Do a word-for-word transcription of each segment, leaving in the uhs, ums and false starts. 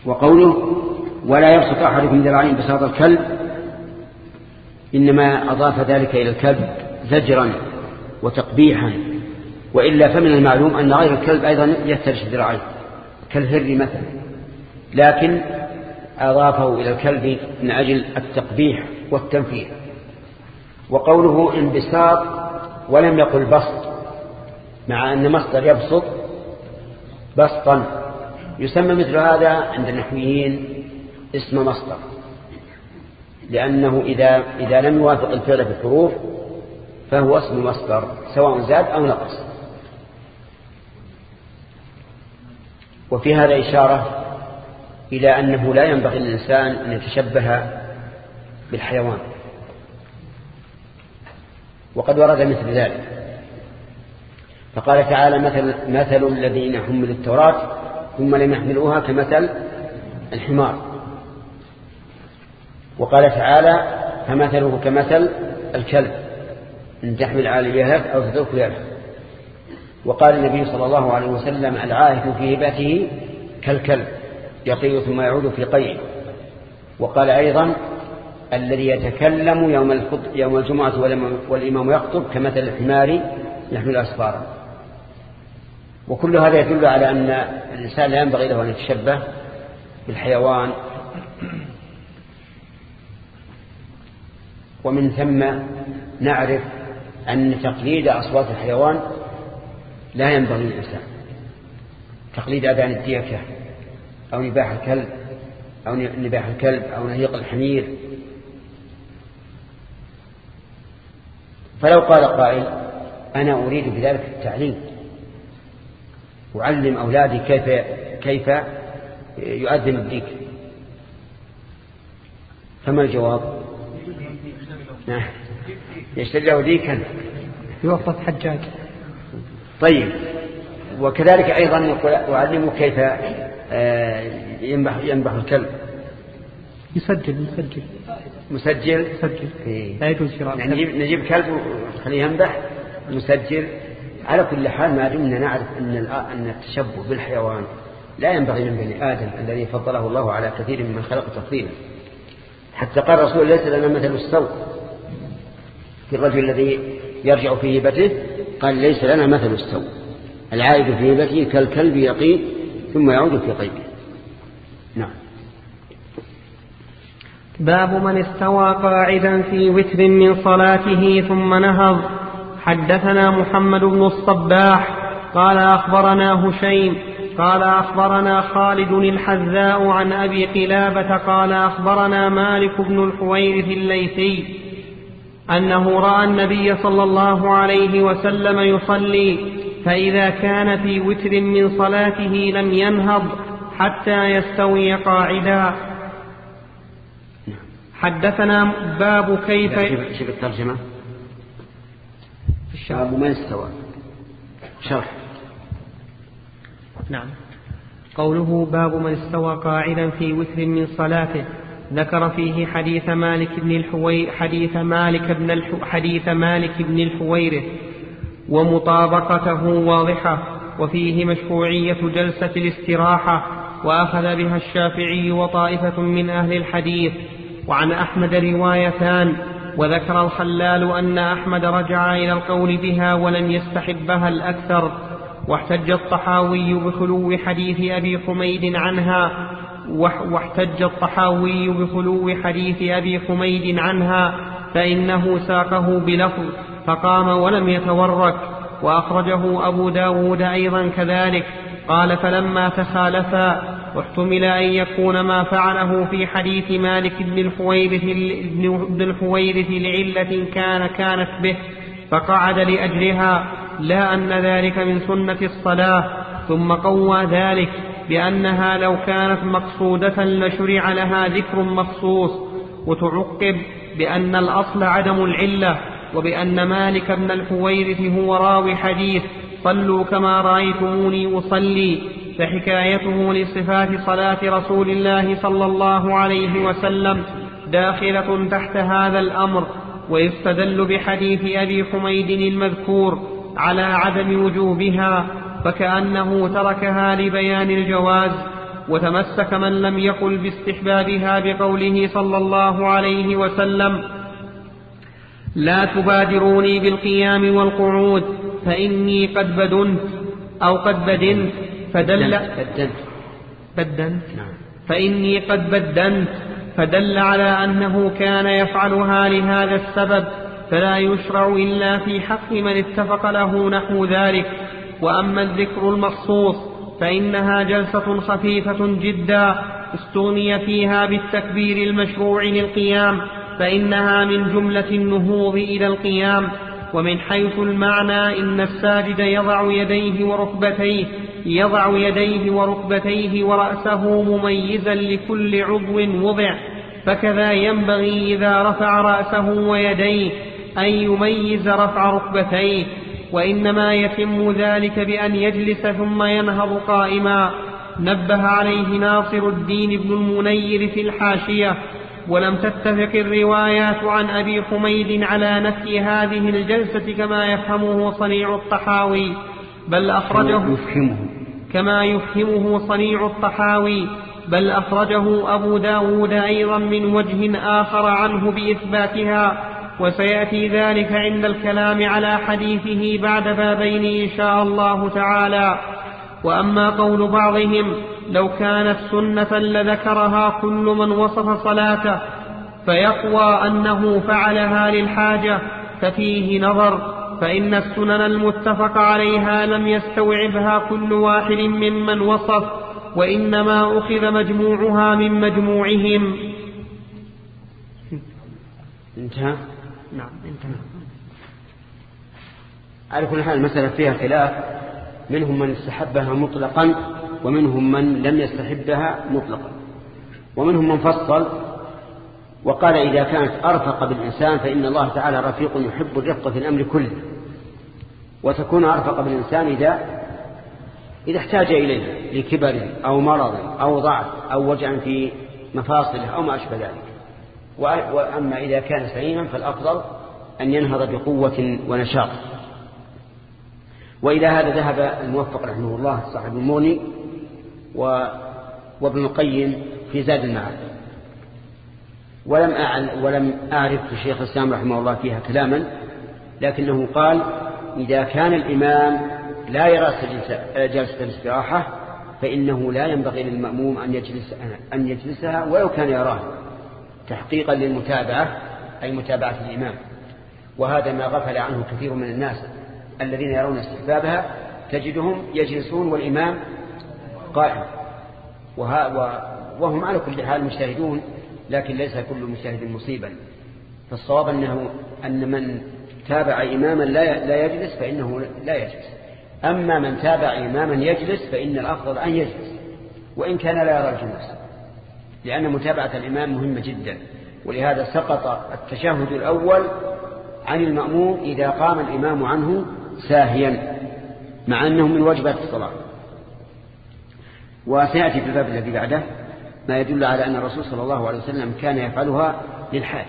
وقوله ولا يبسط أحدكم ذراعين بساط الكلب إنما أضاف ذلك إلى الكلب زجرا وتقبيحا، وإلا فمن المعلوم أن غير الكلب أيضا يفترش ذراعيه كالهر مثلا، لكن أضافه إلى الكلب من أجل التقبيح والتنفير. وقوله انبساط ولم يقل بسط، مع أن مصدر يبسط بسطا، يسمى مثل هذا عند النحويين اسم مصدر، لأنه إذا, إذا لم يوافق الفعل في الحروف فهو اسم مصدر سواء زاد أو نقص. وفي هذا إشارة إلى أنه لا ينبغي للإنسان أن يتشبه بالحيوان، وقد ورد مثل ذلك، فقال تعالى مثل, مثل الذين حملوا التوراة ثم لم يحملوها كمثل الحمار. وقال تعالى فمثله كمثل الكلب إن تحمل على يهلك أو تترك يهلك. وقال النبي صلى الله عليه وسلم العائد في هبته كالكلب يقي ثم يعود في قيعه. وقال أيضا الذي يتكلم يوم, يوم الجمعة والإمام يخطب كمثل الحمار يحمل أسفارا. وكل هذا يدل على أن الإنسان لا ينبغي له أن يتشبه بالحيوان. ومن ثم نعرف أن تقليد أصوات الحيوان لا ينبغي للإنسان، تقليد أذان الديكة أو نباح الكلب أو نباح الكلب أو نهيق الحمير. فلو قال قائل أنا أريد بذلك التعليم، أعلم أولادي كيف كيف يؤذن الديك، فما الجواب؟ يشتري له ديكا يوقف حجاج. طيب، وكذلك أيضا يقول أعلمه كيف ينبح, ينبح الكلب، يسجل مسجل مسجل مسجل إيه. لا يجوز شراء. يعني نجيب, نجيب كلب وخليه ينبح مسجل. على كل حال ما دمنا نعرف أن أن التشبه بالحيوان لا ينبغي من بني آدم الذي فضله الله على كثير من خلق تفضيلا. حتى قال الرسول ليس لنا مثل السوء في الرجل الذي يرجع في هبته، قال ليس لنا مثل السوء العائد في هبته كالكلب يقي ثم يعود في قيده. نعم. باب من استوى قاعدا في وتر من صلاته ثم نهض. حدثنا محمد بن الصباح قال أخبرنا هشيم قال أخبرنا خالد الحذاء عن أبي قلابة قال أخبرنا مالك بن الحويرث الليثي أنه رأى النبي صلى الله عليه وسلم يصلي، فإذا كان في وتر من صلاته لم ينهض حتى يستوي قاعدا. حدثنا باب كيف شوف الترجمة باب من استوى شرح. نعم. قوله باب من استوى قاعدا في وتر من صلاته، ذكر فيه حديث مالك بن الحويرث حديث مالك بن الح... حديث مالك بن الحويرث ومطابقته واضحة، وفيه مشروعية جلسة الاستراحة، وأخذ بها الشافعي وطائفة من أهل الحديث. وعن أحمد روايتان، وذكر الخلال أن أحمد رجع إلى القول بها ولم يستحبها الأكثر. واحتج الطحاوي بخلو حديث أبي حميد عنها واحتج الطحاوي بخلو حديث أبي حميد عنها فإنه ساقه بلفظ فقام ولم يتورك. وأخرجه أبو داود أيضا كذلك. قال فلما تخالفا واحتمل أن يكون ما فعله في حديث مالك بن الحويرث بن الحويرث لعلة كان كانت به فقعد لأجلها، لا أن ذلك من سنة الصلاة. ثم قوى ذلك بأنها لو كانت مقصودة لشرع لها ذكر مخصوص، وتعقب بأن الأصل عدم العلة، وبأن مالك بن الحويرث هو راوي حديث صلوا كما رأيتموني أصلي، فحكايته لصفات صلاة رسول الله صلى الله عليه وسلم داخلة تحت هذا الأمر. ويستدل بحديث أبي حميد المذكور على عدم وجوبها، فكأنه تركها لبيان الجواز. وتمسك من لم يقل باستحبابها بقوله صلى الله عليه وسلم: لا تبادروني بالقيام والقعود فإني قد بدنت أو قد بدنت فدل بدنت فإني قد بدنت فدل على أنه كان يفعلها لهذا السبب، فلا يشرع إلا في حق من اتفق له نحو ذلك. وأما الذكر المخصوص فإنها جلسة خفيفة جدا استغني فيها بالتكبير المشروع للقيام، فإنها من جملة النهوض إلى القيام. ومن حيث المعنى إن الساجد يضع يديه وركبتيه يضع يديه وركبتيه ورأسه مميزا لكل عضو وضع، فكذا ينبغي إذا رفع رأسه ويديه أن يميز رفع ركبتيه، وإنما يتم ذلك بأن يجلس ثم ينهض قائما. نبه عليه ناصر الدين بن المنير في الحاشية: ولم تتفق الروايات عن أبي حميد على نفي هذه الجلسة كما يفهمه صنيع الطحاوي، بل أخرجه يفهمه كما يفهمه صنيع الطحاوي بل أخرجه أبو داود أيضا من وجه آخر عنه بإثباتها، وسيأتي ذلك عند الكلام على حديثه بعد بابين إن شاء الله تعالى. وأما قول بعضهم لو كانت سنة لذكرها كل من وصف صلاته فيقوى أنه فعلها للحاجة، ففيه نظر، فإن السنن المتفق عليها لم يستوعبها كل واحد ممن وصف، وإنما أخذ مجموعها من مجموعهم. انتهى؟ نعم انتهى. على كل حال المسألة فيها خلاف، منهم من استحبها مطلقا ومنهم من لم يستحبها مطلقا، ومنهم من فصل وقال إذا كانت أرفق بالإنسان فإن الله تعالى رفيق يحب الرفق في الأمر كله، وتكون أرفق بالإنسان إذا إذا احتاج إليه لكبر أو مرض أو ضعف أو وجع في مفاصله أو ما أشبه ذلك. وأما إذا كان سليما فالأفضل أن ينهض بقوة ونشاط. وإلى هذا ذهب الموفق رحمه الله صاحب المغني وابن القيم في زاد المعاد، ولم أعلم ولم أعرف في شيخ الإسلام رحمه الله فيها كلاما، لكنه قال إذا كان الإمام لا يرى جلسة الاستراحة فإنه لا ينبغي للمأموم أن يجلس أن يجلسها ولو كان يراها، تحقيقا للمتابعة أي متابعة الإمام. وهذا ما غفل عنه كثير من الناس الذين يرون استحبابها، تجدهم يجلسون والإمام قائم، وهم على كل حال مجتهدون، لكن ليس كل مجتهد مصيبا. فالصواب أنه أن من تابع إماما لا يجلس فإنه لا يجلس، أما من تابع إماما يجلس فإن الأفضل أن يجلس وإن كان لا يرى الجلوس، لأن متابعة الإمام مهمة جدا. ولهذا سقط التشهد الأول عن المأموم إذا قام الإمام عنه ساهيا، مع أنه من واجبات الصلاة. وسيأتي في الباب الذي بعده ما يدل على أن الرسول صلى الله عليه وسلم كان يفعلها للحاجة.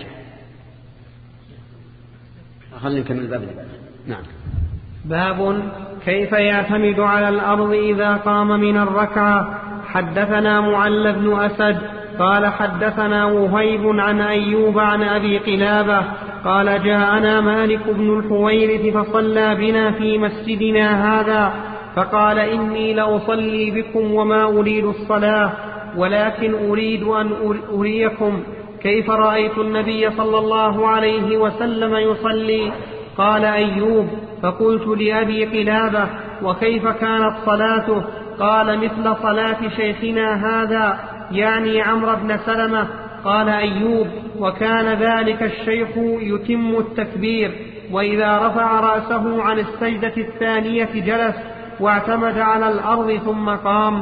خلينا نكمل الباب الذي بعده. نعم. باب كيف يعتمد على الأرض إذا قام من الركعة. حدثنا معل بن أسد قال حدثنا وهيب عن أيوب عن أبي قلابة قال جاءنا مالك بن الحويرث فصلى بنا في مسجدنا هذا، فقال إني لأصلي بكم وما أريد الصلاة، ولكن أريد أن أريكم كيف رأيت النبي صلى الله عليه وسلم يصلي. قال أيوب فقلت لأبي قلابة وكيف كانت صلاته؟ قال مثل صلاة شيخنا هذا، يعني عمرو بن سلمة. قال أيوب وكان ذلك الشيخ يتم التكبير، وإذا رفع رأسه عن السجدة الثانية جلس واعتمد على الأرض ثم قام.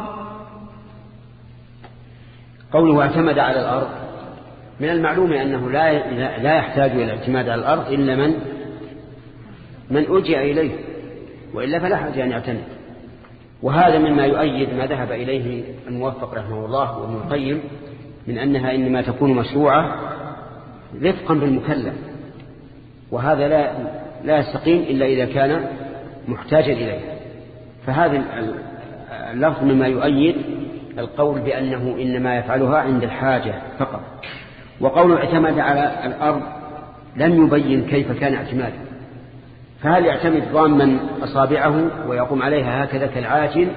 قوله اعتمد على الأرض، من المعلوم أنه لا لا يحتاج إلى الاعتماد على الأرض إلا من من ألجأ إليه، وإلا فلا حاجة أن يعتمد. وهذا مما يؤيد ما ذهب إليه الموفق رحمه الله وابن القيم من أنها إنما تكون مشروعة رفقا بالمكلف، وهذا لا لا يستقيم إلا إذا كان محتاجا إليه. فهذا اللفظ مما يؤيد القول بأنه إنما يفعلها عند الحاجة فقط. وقوله اعتمد على الأرض لم يبين كيف كان اعتماده، فهل يعتمد ضاما أصابعه ويقوم عليها هكذا كالعاجل،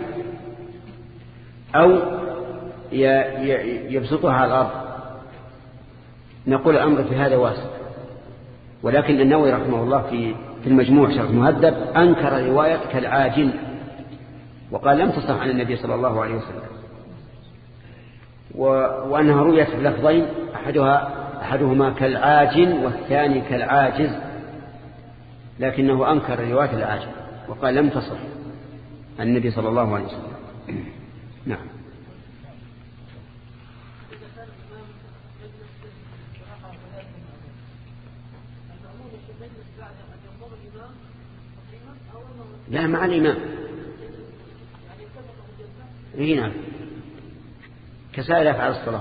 أو يبسطها على الأرض؟ نقول الأمر في هذا واسع، ولكن النووي رحمه الله في في المجموع شرح المهذب أنكر رواية كالعاجل وقال لم تصح عن النبي صلى الله عليه وسلم، وأنها رويت بلفظين أحدها أحدهما كالعاجل والثاني كالعاجز، لكنه أنكر رواية العاجل وقال لم تصح عن النبي صلى الله عليه وسلم. نعم. لا مع الإمام. إيه نعم، كسائر أفعال الصلاة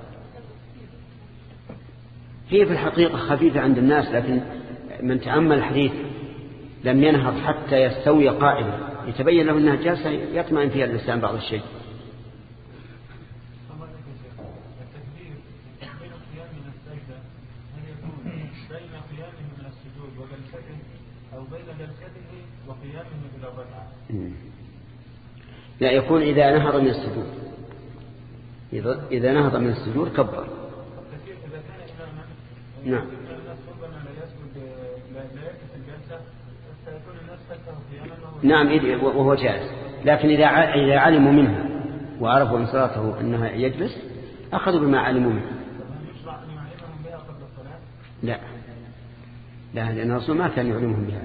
هي في الحقيقة خفيفة عند الناس، لكن من تأمل الحديث لم ينهض حتى يستوي قائما يتبين له أنها جالسة يطمئن فيها الإنسان بعض الشيء. لا، يكون إذا نهض من السجود، إذا نهض من السجود كبر. نعم. نعم وهو جالس، لكن إذا إذا علموا منها وعرفوا من صلاته أنها يجلس أخذوا بما علموا منه. لا لا، لأن الرسول ما كان يعلمهم بها.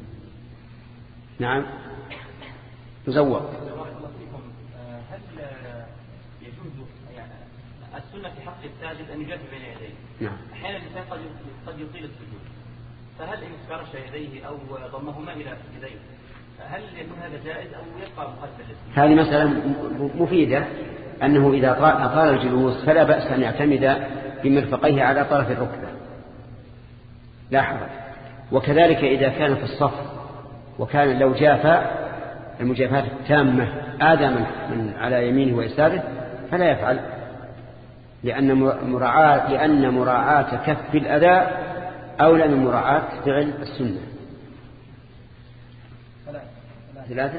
نعم. تزوق. هل يجوز يعني السنة في حق الساجد أن يجاهد بين يديه؟ نعم. أحيانا الإنسان قد قد يطيل السجود، فهل إن فرش يديه أو ضمهما إلى يديه هل يكون هذا جائز أو يبقى مقدس؟ هذه مسألة مفيدة، أنه إذا أطال الجلوس فلا بأس أن يعتمد بمرفقيه على طرف الركبة لا حرج. وكذلك إذا كان في الصف وكان لو جافى المجافاة التامة آذى من على يمينه ويساره فلا يفعل، لأن مراعاة لأن مراعاة كف الأذى أولى من مراعاة فعل السنة. ثلاثة.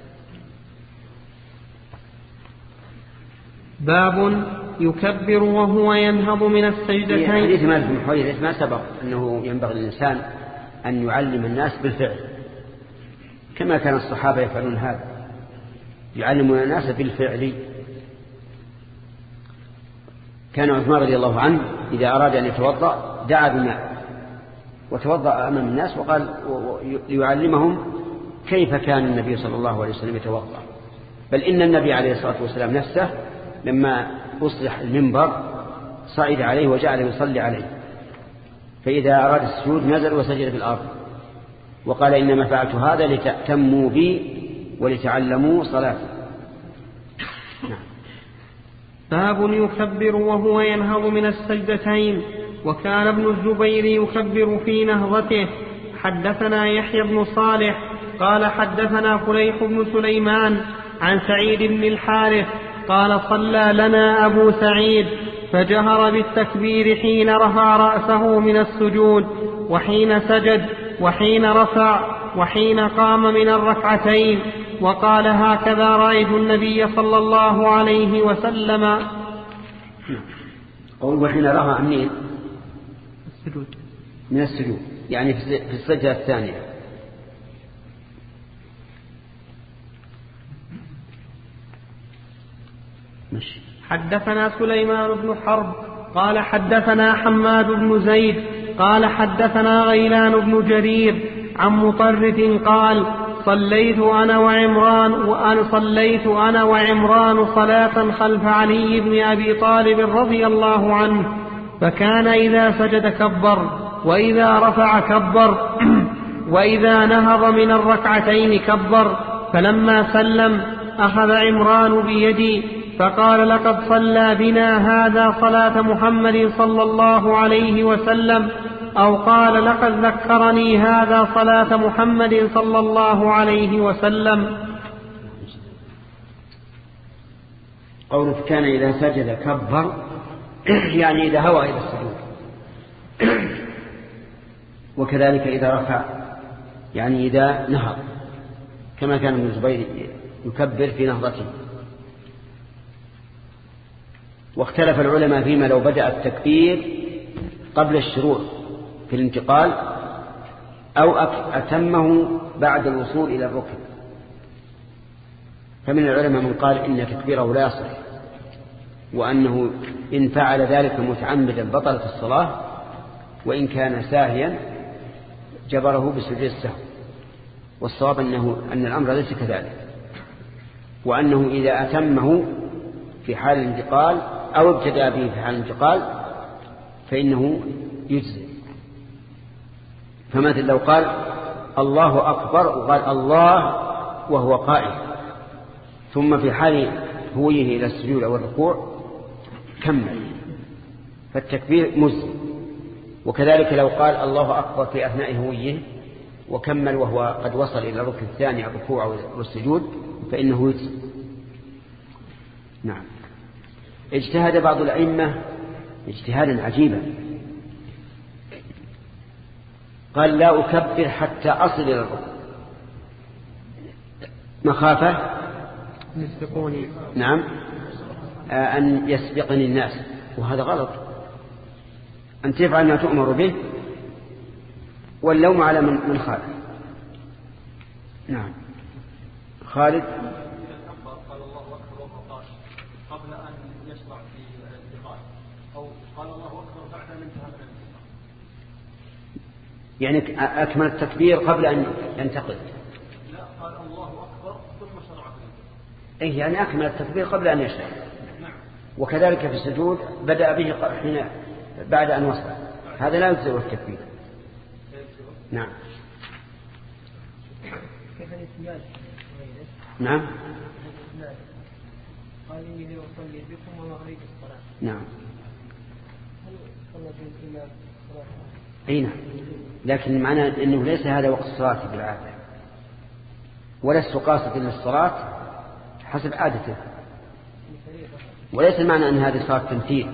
باب يكبر وهو ينهض من السجدتين. حديث مالك بن حويرث ما سبق أنه ينبغي للإنسان أن يعلم الناس بالفعل كما كان الصحابة يفعلون هذا، يعلمون الناس بالفعل. كان عثمان رضي الله عنه إذا أراد أن يتوضأ دعا بماء وتوضأ أمام الناس وقال ليعلمهم كيف كان النبي صلى الله عليه وسلم يتوضأ. بل إن النبي عليه الصلاة والسلام نفسه لما أصلح المنبر صعد عليه وجعل يصلي عليه، فإذا أراد السجود نزل وسجد في الأرض وقال إنما فعلت هذا لتأتموا بي ولتعلموا صلاتي. نعم. باب يكبر وهو ينهض من السجدتين. وكان ابن الزبير يكبر في نهضته. حدثنا يحيى بن صالح قال حدثنا فليح بن سليمان عن سعيد بن الحارث قال صلى لنا أبو سعيد فجهر بالتكبير حين رفع رأسه من السجود وحين سجد وحين رفع وحين قام من الركعتين، وقال هكذا رأيت النبي صلى الله عليه وسلم. قول وحين رفع منين؟ السجود. من السجود يعني في السجدة الثانية. ماشي. حدثنا سليمان بن حرب قال حدثنا حماد بن زيد قال حدثنا غيلان بن جرير عن مطرف قال صليت أنا وعمران وأنا صليت أنا وعمران صلاة خلف علي بن أبي طالب رضي الله عنه، فكان إذا سجد كبر وإذا رفع كبر وإذا نهض من الركعتين كبر. فلما سلم أخذ عمران بيدي فقال لقد صلى بنا هذا صلاة محمد صلى الله عليه وسلم، أو قال لقد ذكرني هذا صلاة محمد صلى الله عليه وسلم. قولك كان إذا سجد كبر يعني إذا هوى إلى السجود، وكذلك إذا رفع يعني إذا نهض، كما كان ابن الزبير يكبر في نهضته. واختلف العلماء فيما لو بدأ التكبير قبل الشروع في الانتقال أو أتمه بعد الوصول إلى الركن. فمن العلماء من قال إن تكبيره لا يصح، وأنه إن فعل ذلك متعمدا بطلت الصلاة، وإن كان ساهيا جبره بسجود السهو. والصواب أنه أن الأمر ليس كذلك، وأنه إذا أتمه في حال الانتقال أو ابتدأ به في حال الانتقال فإنه يجزي. فمثل لو قال الله أكبر وقال الله وهو قائم، ثم في حال هويه إلى السجود أو الركوع كمل، فالتكبير مجزي. وكذلك لو قال الله أكبر في أثناء هويه وكمل وهو قد وصل إلى الركن الثاني الركوع أو السجود فإنه يجزي. نعم. اجتهد بعض الأئمة اجتهادا عجيبا، قال لا أكبر حتى أصل إلى الركن مخافة يسبقوني. نعم آه أن يسبقني الناس، وهذا غلط. أن تفعل ما تؤمر به واللوم على من خالف. نعم. خالد قال الله أكبر وقال قبل أن يشرع في الانتقال، أو قال الله أكبر بعد أن انتهى من الانتقال، يعني أكمل التكبير قبل أن ينتقل. لا، قال الله أكبر ثم شرع في الانتقال. إيه يعني أكمل التكبير قبل أن يشرع. وكذلك في السجود بدأ به حين بعد أن وصل، هذا لا يجزئ التكبير. نعم. نعم. قال إني أصلي بكم وما أريد الصلاة. نعم. هل صلى بالإمام صلاة؟ أي نعم، لكن معنى أنه ليس هذا وقت الصلاة بالعادة، ولست قاصد للصلاة حسب عادته، وليس المعنى أن هذه صلاة تمثيل،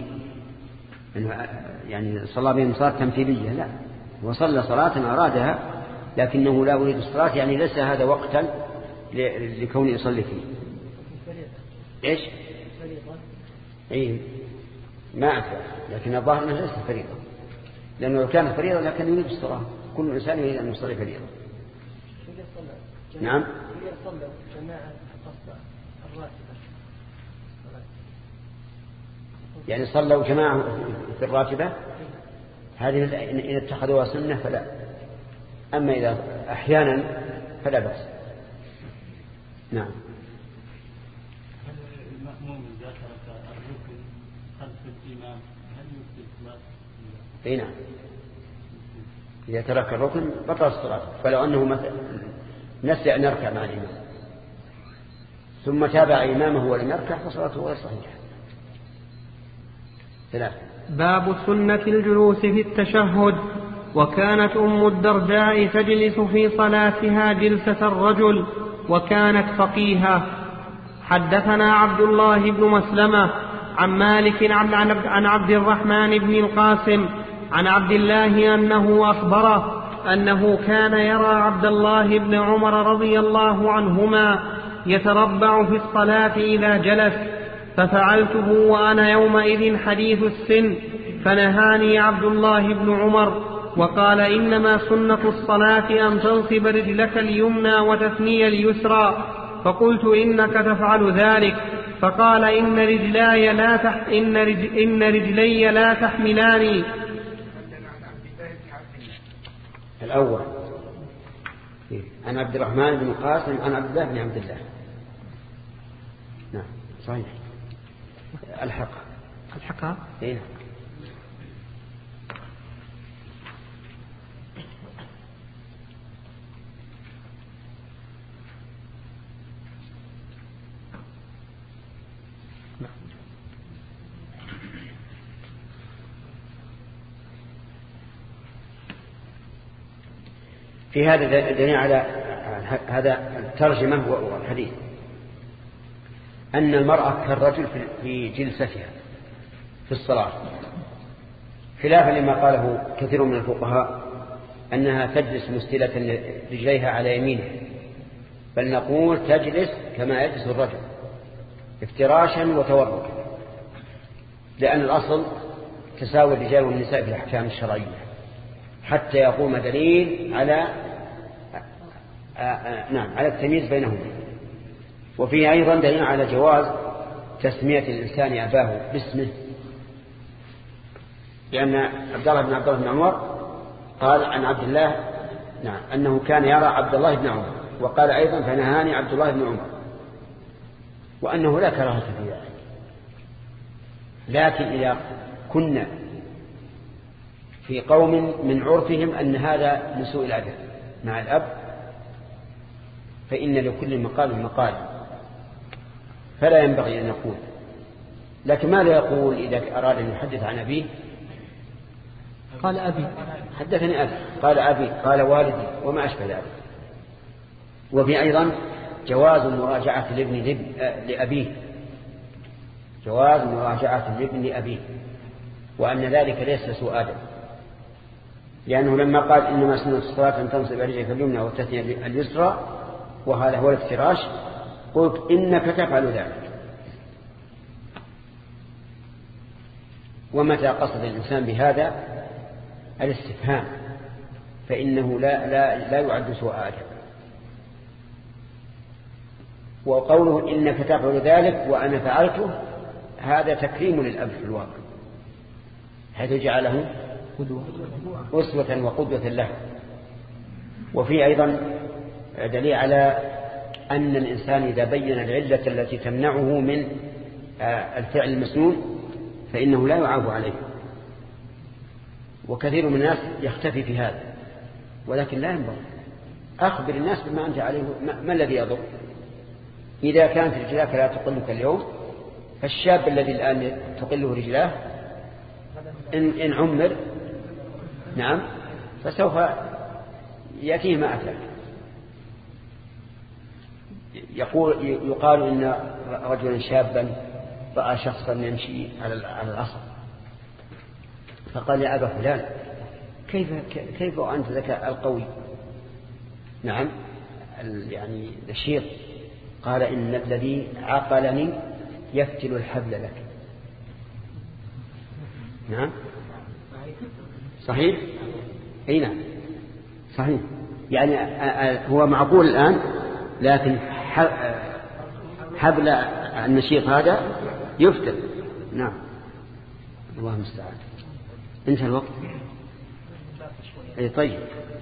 يعني صلى بهم صلاة تمثيلية، لا، وصلى صلاة أرادها لكنه لا يريد الصلاة، يعني ليس هذا وقتا لكونه يصلي فيه. إيش؟ إيه ما أعرف، لكن الظاهر أنه ليس فريضة، لأنه لو كان فريضة لكن يريد الصلاة، كل إنسان يريد أن يصلي فريضة. نعم. يعني صلوا جماعة في الراتبة هذه إن اتخذوها سنة فلا، أما إذا أحيانا فلا بأس. نعم. المأموم إذا ترك الركن خلف الإمام هل يفسد الصلاة؟ أي نعم، إذا ترك الركن بطل الصلاة. فلو أنه مثلا نسي أن يركع مع الإمام ثم تابع إمامه ولم يركع فصلاته غير صحيحة. ثلاثة. باب سنة الجلوس في التشهد. وكانت أم الدرداء تجلس في صلاتها جلسة الرجل، وكانت فقيها. حدثنا عبد الله بن مسلمة عن مالك عن عبد الرحمن بن القاسم عن عبد الله أنه أخبره أنه كان يرى عبد الله بن عمر رضي الله عنهما يتربع في الصلاة إذا جلس، ففعلته وأنا يومئذ حديث السن، فنهاني عبد الله بن عمر وقال إنما سنة الصلاة أن تنصب رجلك اليمنى وتثني اليسرى، فقلت إنك تفعل ذلك، فقال إن رجلاي لا تح إن, رج إن رجلي لا تحملاني. الأول عن عبد الرحمن بن القاسم عن عبد الله بن عبد الله. نعم صحيح. الحق الحق إيه. في هذا دليل على هذا الترجمة والحديث. أن المرأة كالرجل في جلستها في الصلاة، خلافا لما قاله كثير من الفقهاء أنها تجلس مستلة رجليها على يمينها، بل نقول تجلس كما يجلس الرجل افتراشا وتوركا، لأن الأصل تساوي الرجال والنساء في الأحكام الشرعية حتى يقوم دليل على نعم على التمييز بينهما. وفيه أيضا دليل على جواز تسمية الإنسان أباه باسمه، لأن عبد الله بن عبد الله بن عمر قال عن عبد الله نعم أنه كان يرى عبد الله بن عمر، وقال أيضا فنهاني عبد الله بن عمر، وأنه لا كراهة في ذلك. لكن إذا كنا في قوم من عرفهم أن هذا من سوء الأدب مع الأب، فإن لكل مقال مقال، فلا ينبغي أن يقول. لكن ماذا يقول إذا أراد أن يحدث عن أبيه؟ قال أبي، حدثني أبي، قال أبي، قال والدي، وما أشبه ذلك. وفي أيضا جواز مراجعة الابن لأبيه، جواز مراجعة الابن لأبيه، وأن ذلك ليس سوء أدب، لأنه لما قال إنما سنة الصلاة أن تنصب رجلك اليمنى وتثني اليسرى وهذا هو الافتراش، قلت إنك تفعل ذلك. ومتى قصد الإنسان بهذا الاستفهام فإنه لا, لا, لا يعد سوء أدب. وقوله إنك تفعل ذلك وأنا فعلته هذا تكريم للأب في الواقع، حيث جعله أسوة وقدوة له. وفي أيضا دليل على أن الإنسان إذا بين العلة التي تمنعه من الفعل المسنون فإنه لا يعاب عليه. وكثير من الناس يختفي في هذا، ولكن لا ينبغي. أخبر الناس بما أنت عليه، ما الذي يضر؟ إذا كانت رجلاك لا تقلك اليوم، فالشاب الذي الآن تقله رجلاه إن, إن عمر نعم فسوف يأتيه ما أتاك. يقول يقال إن رجلا شابا رأى شخصا يمشي على العصر فقال يا أبا فلان كيف كيف أنت ذكاء القوي نعم يعني نشيط؟ قال إن الذي عقلني يفتل الحبل لك. نعم صحيح أي نعم صحيح، يعني هو معقول الآن، لكن حبل النشيط هذا يفتل. نعم الله المستعان. انتهى الوقت. اي طيب.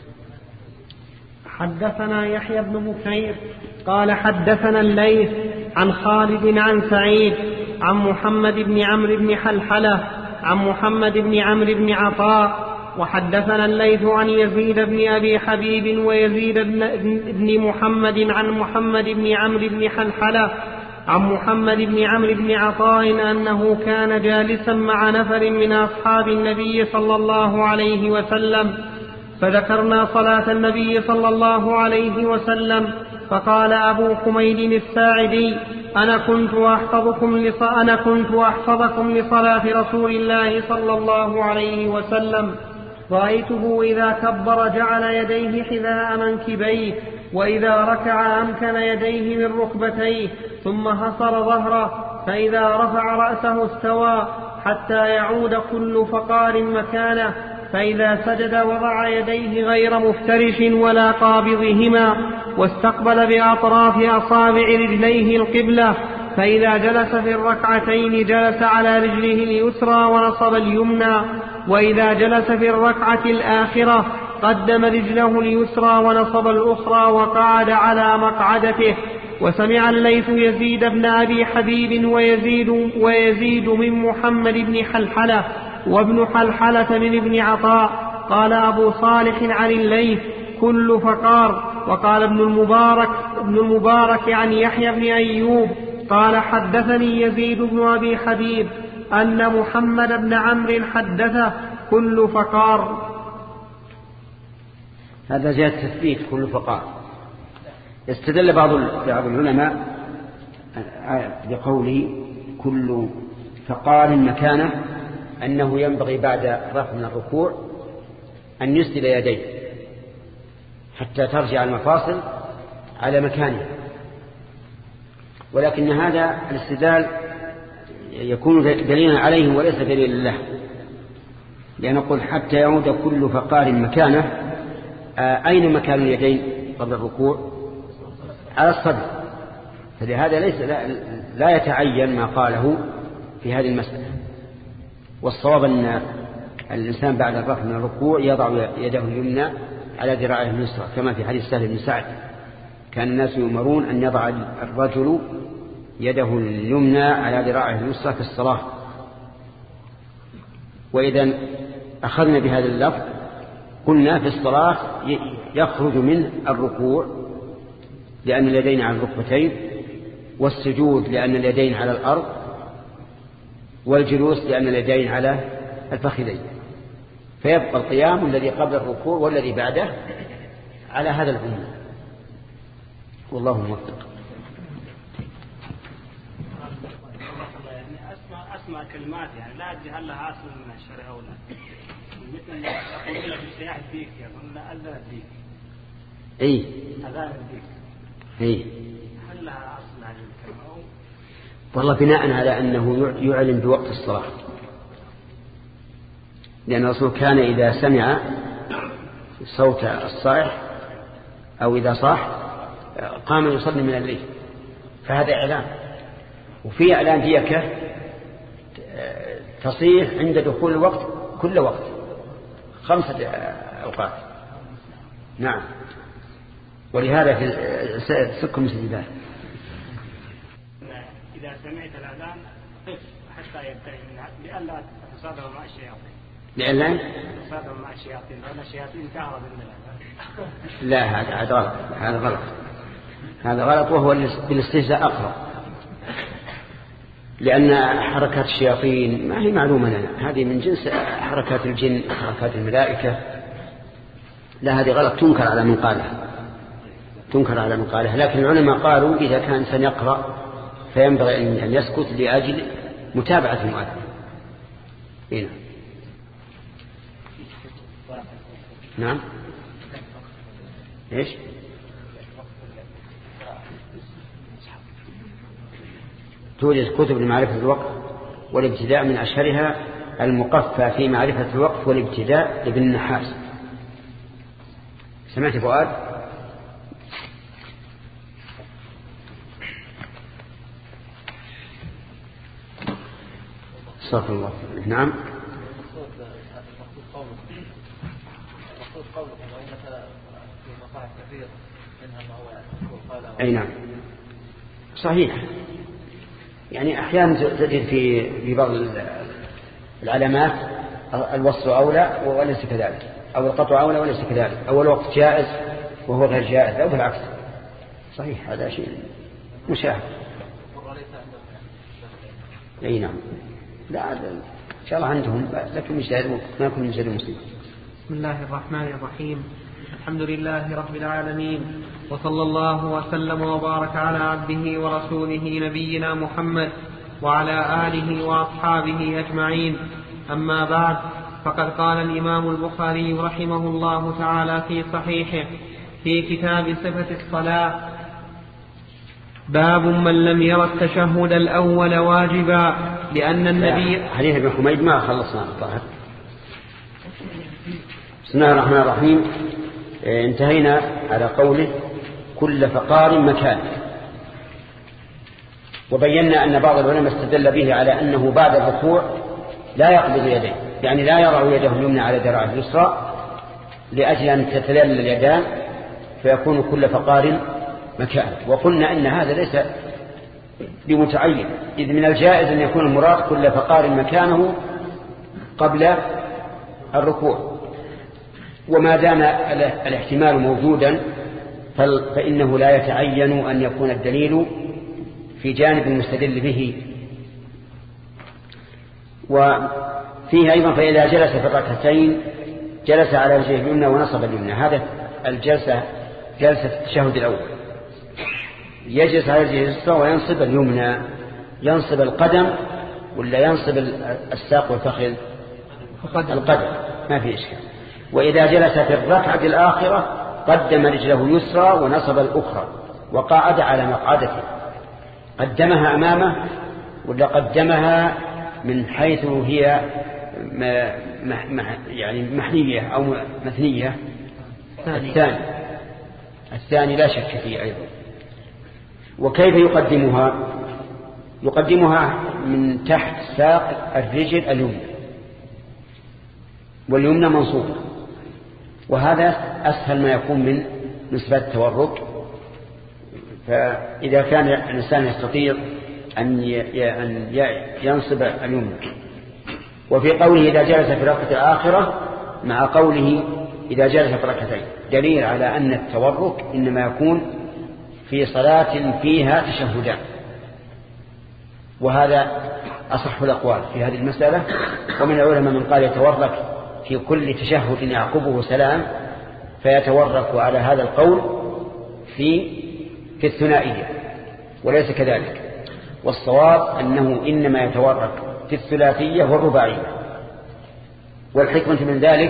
حدثنا يحيى بن بكير قال حدثنا الليث عن خالد عن سعيد عن محمد بن عمرو بن حلحلة عن محمد بن عمرو بن عطاء وحدثنا الليث عن يزيد بن أبي حبيب ويزيد بن محمد عن محمد بن عمرو بن حلحلة عن محمد بن عمرو بن عطاء أنه كان جالسا مع نفر من أصحاب النبي صلى الله عليه وسلم فذكرنا صلاة النبي صلى الله عليه وسلم فقال أبو حميد الساعدي أنا كنت أحفظكم, لص... أنا كنت أحفظكم لصلاة رسول الله صلى الله عليه وسلم رأيته إذا كبر جعل يديه حذاء منكبيه وإذا ركع أمكن يديه من ركبتيه ثم حصر ظهره فإذا رفع رأسه استوى حتى يعود كل فقار مكانه فإذا سجد وضع يديه غير مفترش ولا قابضهما واستقبل بأطراف أصابع رجليه القبلة فإذا جلس في الركعتين جلس على رجله اليسرى ونصب اليمنى وإذا جلس في الركعة الآخرة قدم رجله اليسرى ونصب الأخرى وقعد على مقعدته. وسمع الليث يزيد بن أبي حبيب ويزيد, ويزيد من محمد بن حلحلة وابن حلحلة من ابن عطاء. قال أبو صالح عن الليث كل فقار. وقال ابن المبارك, ابن المبارك عن يحيى بن أيوب قال حدثني يزيد بن أبي حبيب أن محمد بن عمرو حدثه كل فقار. هذا زيادة تثبيت كل فقار. استدل بعض العلماء بقوله كل فقار مكانه أنه ينبغي بعد رفع من الركوع أن يسدل يديه حتى ترجع المفاصل على مكانها، ولكن هذا الاستدلال يكون دليلا عليه وليس دليلا له، لأن نقول حتى يعود كل فقار مكانه. أين مكان اليدين قبل الركوع؟ على الصدر، فلهذا ليس لا, لا يتعين ما قاله في هذه المسألة. والصواب أن الإنسان بعد الرفع من الركوع يضع يده اليمنى على ذراعه اليسرى، كما في حديث سهل بن سعد كان الناس يؤمرون أن يضع الرجل يده اليمنى على ذراعه اليسرى في الصلاة. وإذا أخذنا بهذا اللفظ قلنا في الصلاة يخرج من الركوع لأن اليدين على الركبتين، والسجود لأن اليدين على الأرض، والجلوس لأن اليدين على الفخذين، فيبقى القيام الذي قبل الركوع والذي بعده على هذا العموم. والله موفق. أسمع أسمع كلمات يعني لا أدري هل لها أصل من الشرع أو لا، مثل يقول لك السياح الديك يقول أذان الديك. إيه. أذان الديك. إيه. هل لها أصل هذه الكلمة؟ والله بناء على أنه يعلن بوقت الصلاة، لأن الرسول كان إذا سمع صوت الصائح أو إذا صاح قام يصلي من الليل، فهذا إعلان. وفي إعلان ديكة تصيح عند دخول الوقت كل وقت خمسة أوقات. نعم. ولهذا في سكم مسجدات إذا سمعت الأذان قف حتى ينتهي منها لئلا تتصادم مع الشياطين. لئلا تتصادم مع الشياطين لأن الشياطين تعرض من الأذان. لا هذا غلط، هذا غلط، هذا غلط، وهو بالاستهزاء أقرب، لأن حركات الشياطين ما هي معلومة لنا، هذه من جنس حركات الجن حركات الملائكة. لا هذه غلط، تنكر على من قالها، تنكر على من قالها. لكن العلماء قالوا إذا كان سنقرأ فينبغي أن يسكت لأجل متابعة المؤذن. هنا نعم. إيش؟ توجد كتب لمعرفة الوقت والابتداء، من أشهرها المقفى في معرفة الوقت والابتداء لابن النحاس. سمعت فؤاد؟ استغفر الله. نعم. أي نعم صحيح، يعني أحيانا تجد في في بعض العلامات الوصف أولى وليس كذلك، أو القطع أولى وليس كذلك، أو الوقت جائز وهو غير جائز، أو بالعكس. صحيح، هذا شيء مشاهد. أي نعم. لا إن شاء الله عندهم، لكن مجتهد ما يكون مجتهد مسلم. بسم الله الرحمن الرحيم. الحمد لله رب العالمين، وصلى الله وسلم وبارك على عبده ورسوله نبينا محمد وعلى آله وأصحابه أجمعين. أما بعد، فقد قال الإمام البخاري رحمه الله تعالى في صحيحه في كتاب صفة الصلاة: باب من لم ير التشهد الأول واجبا، لأن النبي. حديث ابن حميد ما خلصنا الظاهر. بسم الله الرحمن الرحيم. انتهينا على قوله كل فقار مكان، وبينا أن بعض العلماء استدل به على أنه بعد الركوع لا يقبض يديه، يعني لا يضع يده اليمنى على ذراعه اليسرى لأجل أن تتلال اليدان فيكون كل فقار مكان. وقلنا أن هذا ليس بمتعين، إذ من الجائز أن يكون المراد كل فقار مكانه قبل الركوع، وما دام الاحتمال موجودا فإنه لا يتعين أن يكون الدليل في جانب المستدل به. وفيه أيضا فإذا جلس في الركعتين جلس على وجهه اليمنى ونصب اليمنى، هذا الجلسة جلسة التشهد الأول. يجلس على رجله اليسرى وينصب اليمنى. ينصب القدم ولا ينصب الساق والفخذ؟ القدم، ما في إشكال. وإذا جلس في الركعة الآخرة قدم رجله اليسرى ونصب الأخرى وقعد على مقعدته. قدمها أمامه ولا قدمها من حيث هي يعني محنية أو مثنية؟ الثاني الثاني لا شك فيه أيضا. وكيف يقدمها؟ يقدمها من تحت ساق الرجل اليمنى، واليمنى منصوبة، وهذا أسهل ما يكون من نسبة التورك. فإذا كان الإنسان يستطيع أن ينصب اليمنى. وفي قوله إذا جلس في الركعة الآخرة مع قوله إذا جلس في ركعتين دليل على أن التورك إنما يكون في صلاة فيها تشهدان، وهذا أصح الأقوال في هذه المسألة. ومن العلماء من قال يتورك في كل تشهد يعقبه سلام، فيتورك على هذا القول في في الثنائية وليس كذلك. والصواب أنه إنما يتورك في الثلاثية والرباعية. والحكمة من ذلك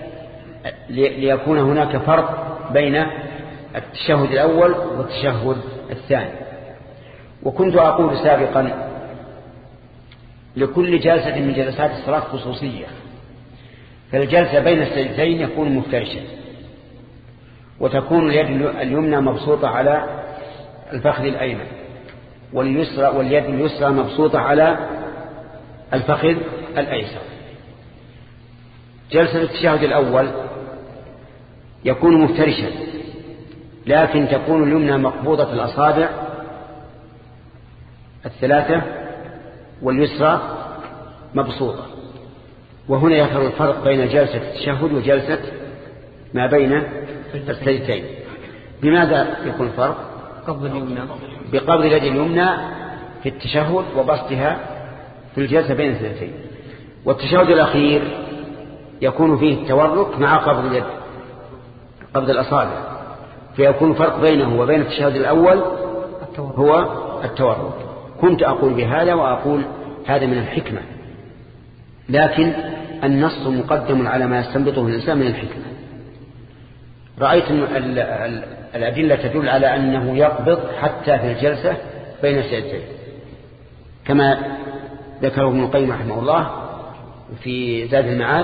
ليكون هناك فرق بين التشهد الأول والتشهد الثاني. وكنت أقول سابقا لكل جلسة من جلسات الصلاة خصوصية، فالجلسة بين السجدتين يكون مفترشا، وتكون اليد اليمنى مبسوطة على الفخذ الأيمن، واليسرى واليد اليسرى مبسوطة على الفخذ الأيسر. جلسة التشهد الأول يكون مفترشا، لكن تكون اليمنى مقبوضة الأصابع الثلاثة واليسرى مبسوطة. وهنا يظهر الفرق بين جلسة التشهد وجلسة ما بين السجدتين. بماذا يكون الفرق؟ قبض اليمنى بقبض اليد اليمنى في التشهد وبسطها في الجلسة بين السجدتين. والتشهد الأخير يكون فيه التورك مع قبض اليد، قبض الأصابع، فيكون فرق بينه وبين التشهد الأول هو التورك. كنت أقول بهذا وأقول هذا من الحكمة، لكن النص مقدم على ما يستنبطه الإنسان من الحكمة. رأيت الأدلة تدل على أنه يقبض حتى في الجلسة بين السجدتين كما ذكره ابن القيم رحمه الله في زاد المعاد.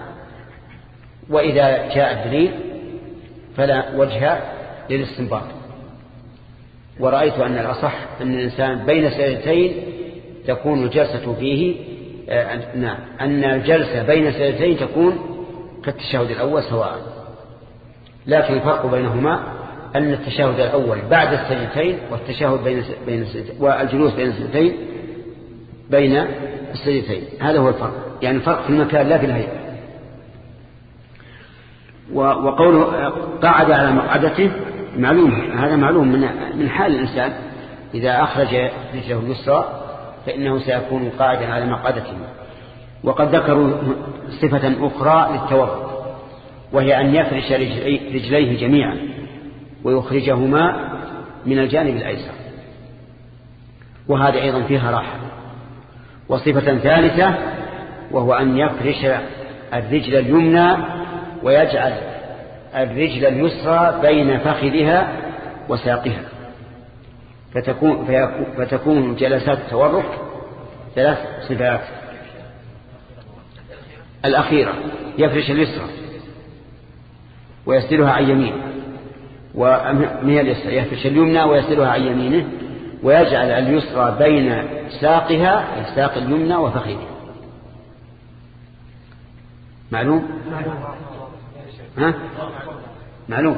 وإذا جاء الدليل فلا وجه للاستنباط. ورأيت أن الأصح أن الإنسان بين السجدتين تكون الجلسة فيه آه نعم أن الجلسة بين السجدتين تكون كالتشهد الأول سواء، لكن الفرق بينهما أن التشهد الأول بعد السجدتين والتشهد بين بين السجدتين والجلوس بين السجدتين بين السجدتين. هذا هو الفرق، يعني الفرق في المكان لا في الهيئة. وقوله قعد على مقعدته معلوم، هذا معلوم من من حال الإنسان إذا أخرج رجله اليسرى فإنه سيكون قاعدا على مقعدته. وقد ذكروا صفة أخرى للتورك، وهي أن يفرش رجليه جميعا ويخرجهما من الجانب الأيسر، وهذا أيضا فيها راحة. وصفة ثالثة وهو أن يفرش الرجل اليمنى ويجعل الرجل اليسرى بين فخذها وساقها، فتكون, فتكون جلسات التورك ثلاث صفات. الأخيرة يفرش اليسرى ويسدلها عن يمينه، ومن اليسرى يفرش اليمنى ويسدلها عن يمينه، ويجعل اليسرى بين ساقها ساق اليمنى وفخذها. معلوم؟ ها؟ معلوم.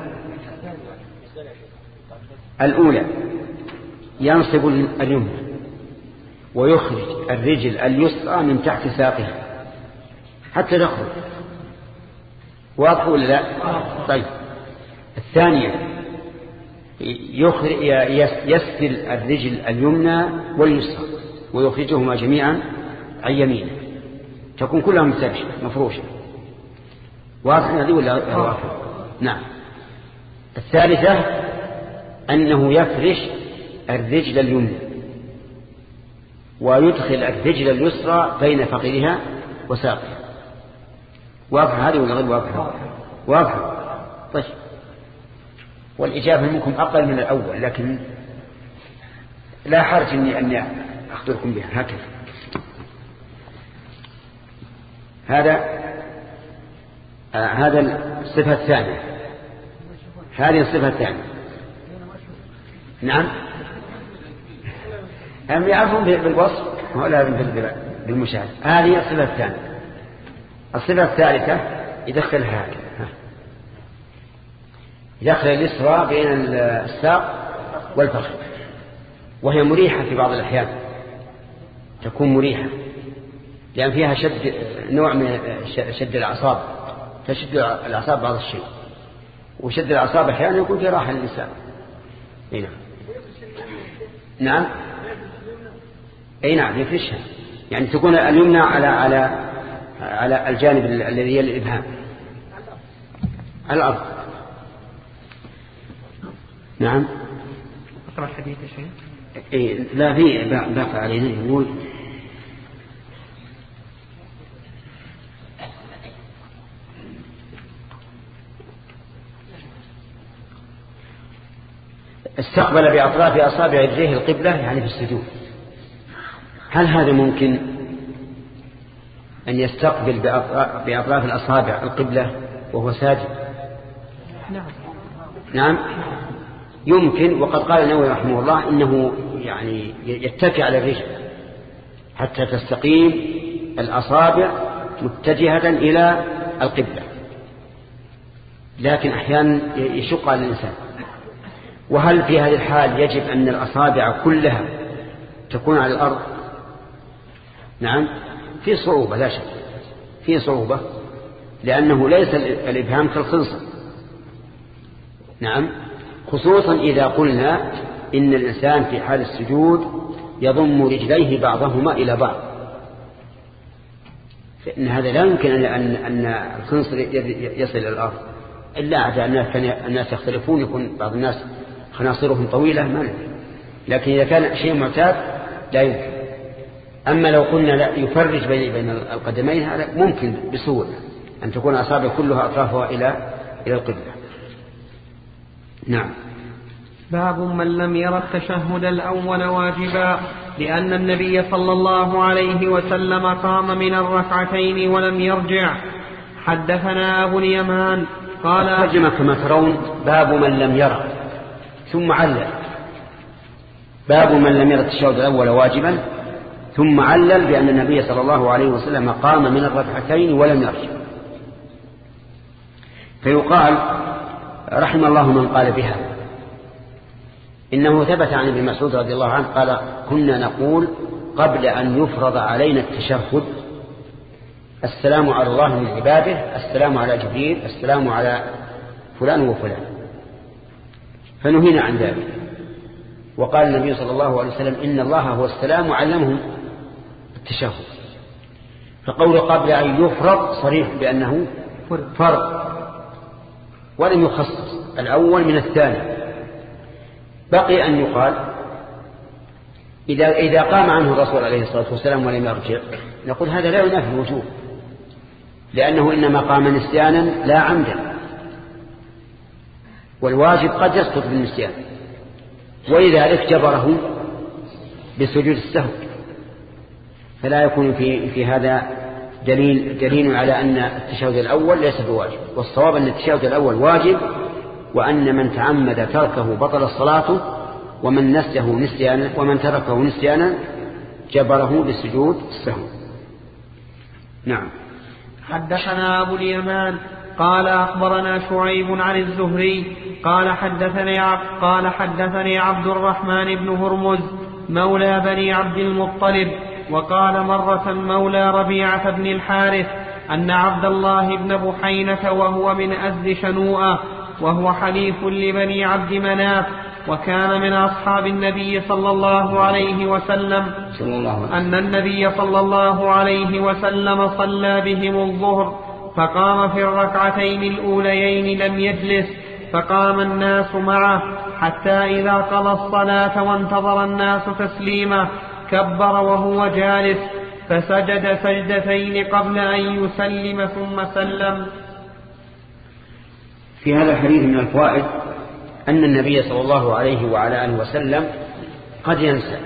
الأولى ينصب اليمنى ويخرج الرجل اليسرى من تحت ساقها حتى تخرج. واضح ولا لا؟ طيب. الثانية يخرج يسدل الرجل اليمنى واليسرى ويخرجهما جميعا عن يمينه، تكون كلها مفترشة مفروشة. واضح هذه ولا واضح؟ نعم. الثالثة أنه يفرش الرجل اليمنى ويدخل الرجل اليسرى بين فخذها وساقها. واضحة هذه ولا غير واضحة؟ واضحة. طيب، والإجابة منكم أقل من الأول، لكن لا حرج إني أني أخبركم بها. هكذا هذا آه هذا الصفة الثانية. هذه الصفة الثانية. نعم، هم يعرفون بالوصف ولا بالمشاهد. هذه الصفة الثانية. الصفة الثالثة يدخلها هكذا، يدخل اليسرى بين الساق والفخذ، وهي مريحة في بعض الأحيان، تكون مريحة لأن فيها شد، نوع من شد الأعصاب، تشد الأعصاب بعض الشيء، وشد الأعصاب أحيانا يكون في راحة للإنسان. نعم نعم أي نعم يفرشها، يعني تكون اليمنى على على على الجانب الذي هي الإبهام على الأرض. نعم. أقرأ الحديث يا شيخ. إيه لا، في باقي علينا. يقول استقبل بأطراف أصابع يديه القبلة، يعني في السجود. هل هذا ممكن أن يستقبل بأطراف الأصابع القبلة وهو ساجد؟ نعم نعم يمكن. وقد قال النووي رحمه الله إنه يعني يتكئ على الرجل حتى تستقيم الأصابع متجهة إلى القبلة، لكن أحيانا يشق على الإنسان. وهل في هذه الحال يجب أن الأصابع كلها تكون على الأرض؟ نعم في صعوبة، لا شك في صعوبة، لأنه ليس الإبهام كالخنصر. نعم، خصوصا إذا قلنا إن الإنسان في حال السجود يضم رجليه بعضهما إلى بعض، فإن هذا لا يمكن أن أن الخنصر يصل إلى الأرض، إلا عدا الناس يختلفون، يكون بعض الناس خناصرهم طويلة ما ندري، لكن إذا كان شيء معتاد لا يمكن. أما لو قلنا لا يفرج بين بين القدمين، هذا ممكن بسهولة أن تكون أصابع كلها أطرافها إلى إلى القبلة. نعم. باب من لم ير التشهد الأول واجبا، لأن النبي صلى الله عليه وسلم قام من الركعتين ولم يرجع. حدثنا أبو اليمان قال ترجمة كما ترون باب من لم يرى، ثم علل باب من لم ير التشهد الأول واجبا، ثم علل بأن النبي صلى الله عليه وسلم قام من الركعتين ولم يرجع. فيقال رحم الله من قال بها. إنه ثبت عن ابن مسعود رضي الله عنه قال كنا نقول قبل أن يفرض علينا التشهد السلام على الله من عباده، السلام على جبريل، السلام على فلان وفلان، فنهينا عن ذلك. وقال النبي صلى الله عليه وسلم إن الله هو السلام وعلمهم التشهد. فقول قبل أن يفرض صريح بأنه فرض، ولم يخصص الأول من الثاني. بقي أن يقال إذا, إذا قام عنه الرسول عليه الصلاة والسلام ولم يرجع، نقول هذا لا ينافي الوجوب، لأنه إنما قام نسيانا لا عمدا، والواجب قد يسقط بالنسيان، ولذلك جبره بسجود السهو. فلا يكون في, في هذا دليل, دليل على أن التشهد الأول ليس بواجب. والصواب أن التشهد الأول واجب، وأن من تعمد تركه بطل الصلاة، ومن نسيه نسيانا ومن تركه نسيانا جبره بسجود السهو. نعم. حدثنا أبو اليمان قال أخبرنا شعيب عن الزهري قال حدثني قال حدثني عبد الرحمن بن هرمز مولى بني عبد المطلب، وقال مرة مولى ربيعة بن الحارث أن عبد الله بن بحينة وهو من أزد شنوءة وهو حليف لبني عبد مناف، وكان من أصحاب النبي صلى الله عليه وسلم، أن النبي صلى الله عليه وسلم صلى بهم الظهر فقام في الركعتين الأوليين لم يجلس، فقام الناس معه حتى إذا قضى الصلاة وانتظر الناس تسليمه كبر وهو جالس فسجد سجدتين قبل أن يسلم ثم سلم. في هذا الحديث من الفوائد أن النبي صلى الله عليه وعلى آله وسلم قد ينسى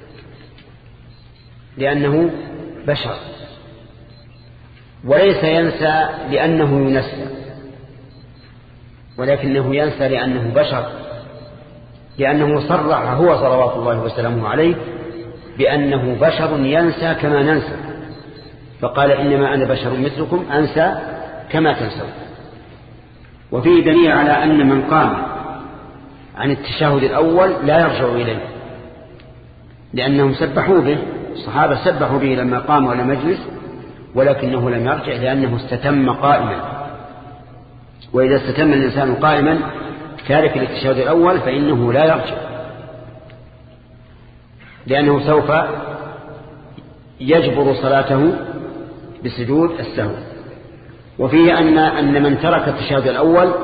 لأنه بشر، وليس ينسى لأنه ينسى، ولكنه ينسى لأنه بشر، لأنه صرح هو صلوات الله وسلامه عليه بأنه بشر ينسى كما ننسى، فقال إنما أنا بشر مثلكم أنسى كما تنسون. وفيه دليل على أن من قام عن التشهد الأول لا يرجع إليه، لأنهم سبحوا به، الصحابة سبحوا به لما قام على مجلس، ولكنه لم يرجع لأنه استتم قائما. وإذا استتم الإنسان قائما تارك التشهد الأول فإنه لا يرجع، لأنه سوف يجبر صلاته بسجود السهو. وفيه أن أن من ترك التشهد الأول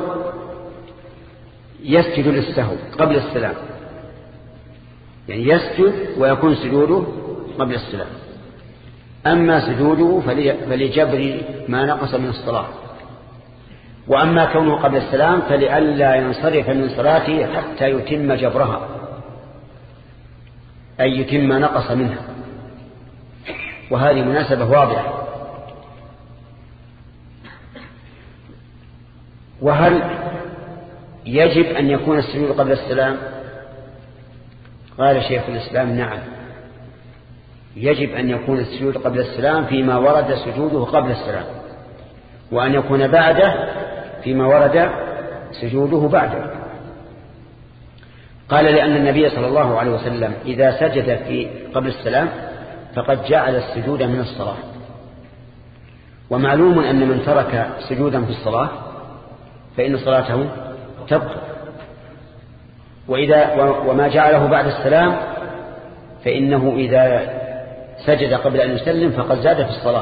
يسجد للسهو قبل السلام، يعني يسجد ويكون سجوده قبل السلام. أما سجوده فلجبر ما نقص من الصلاة، وأما كونه قبل السلام فلئلا ينصرف من صلاته حتى يتم جبرها، أي يتم ما نقص منها، وهذه مناسبة واضحة. وهل يجب أن يكون السجود قبل السلام؟ قال شيخ الإسلام نعم، يجب أن يكون السجود قبل السلام فيما ورد سجوده قبل السلام، وأن يكون بعده فيما ورد سجوده بعده. قال لأن النبي صلى الله عليه وسلم إذا سجد في قبل السلام فقد جعل السجود من الصلاة، ومعلوم أن من ترك سجودا في الصلاة فإن صلاته تبطل، وإذا وما جعله بعد السلام فإنه إذا سجد قبل أن يسلم فقد زاد في الصلاة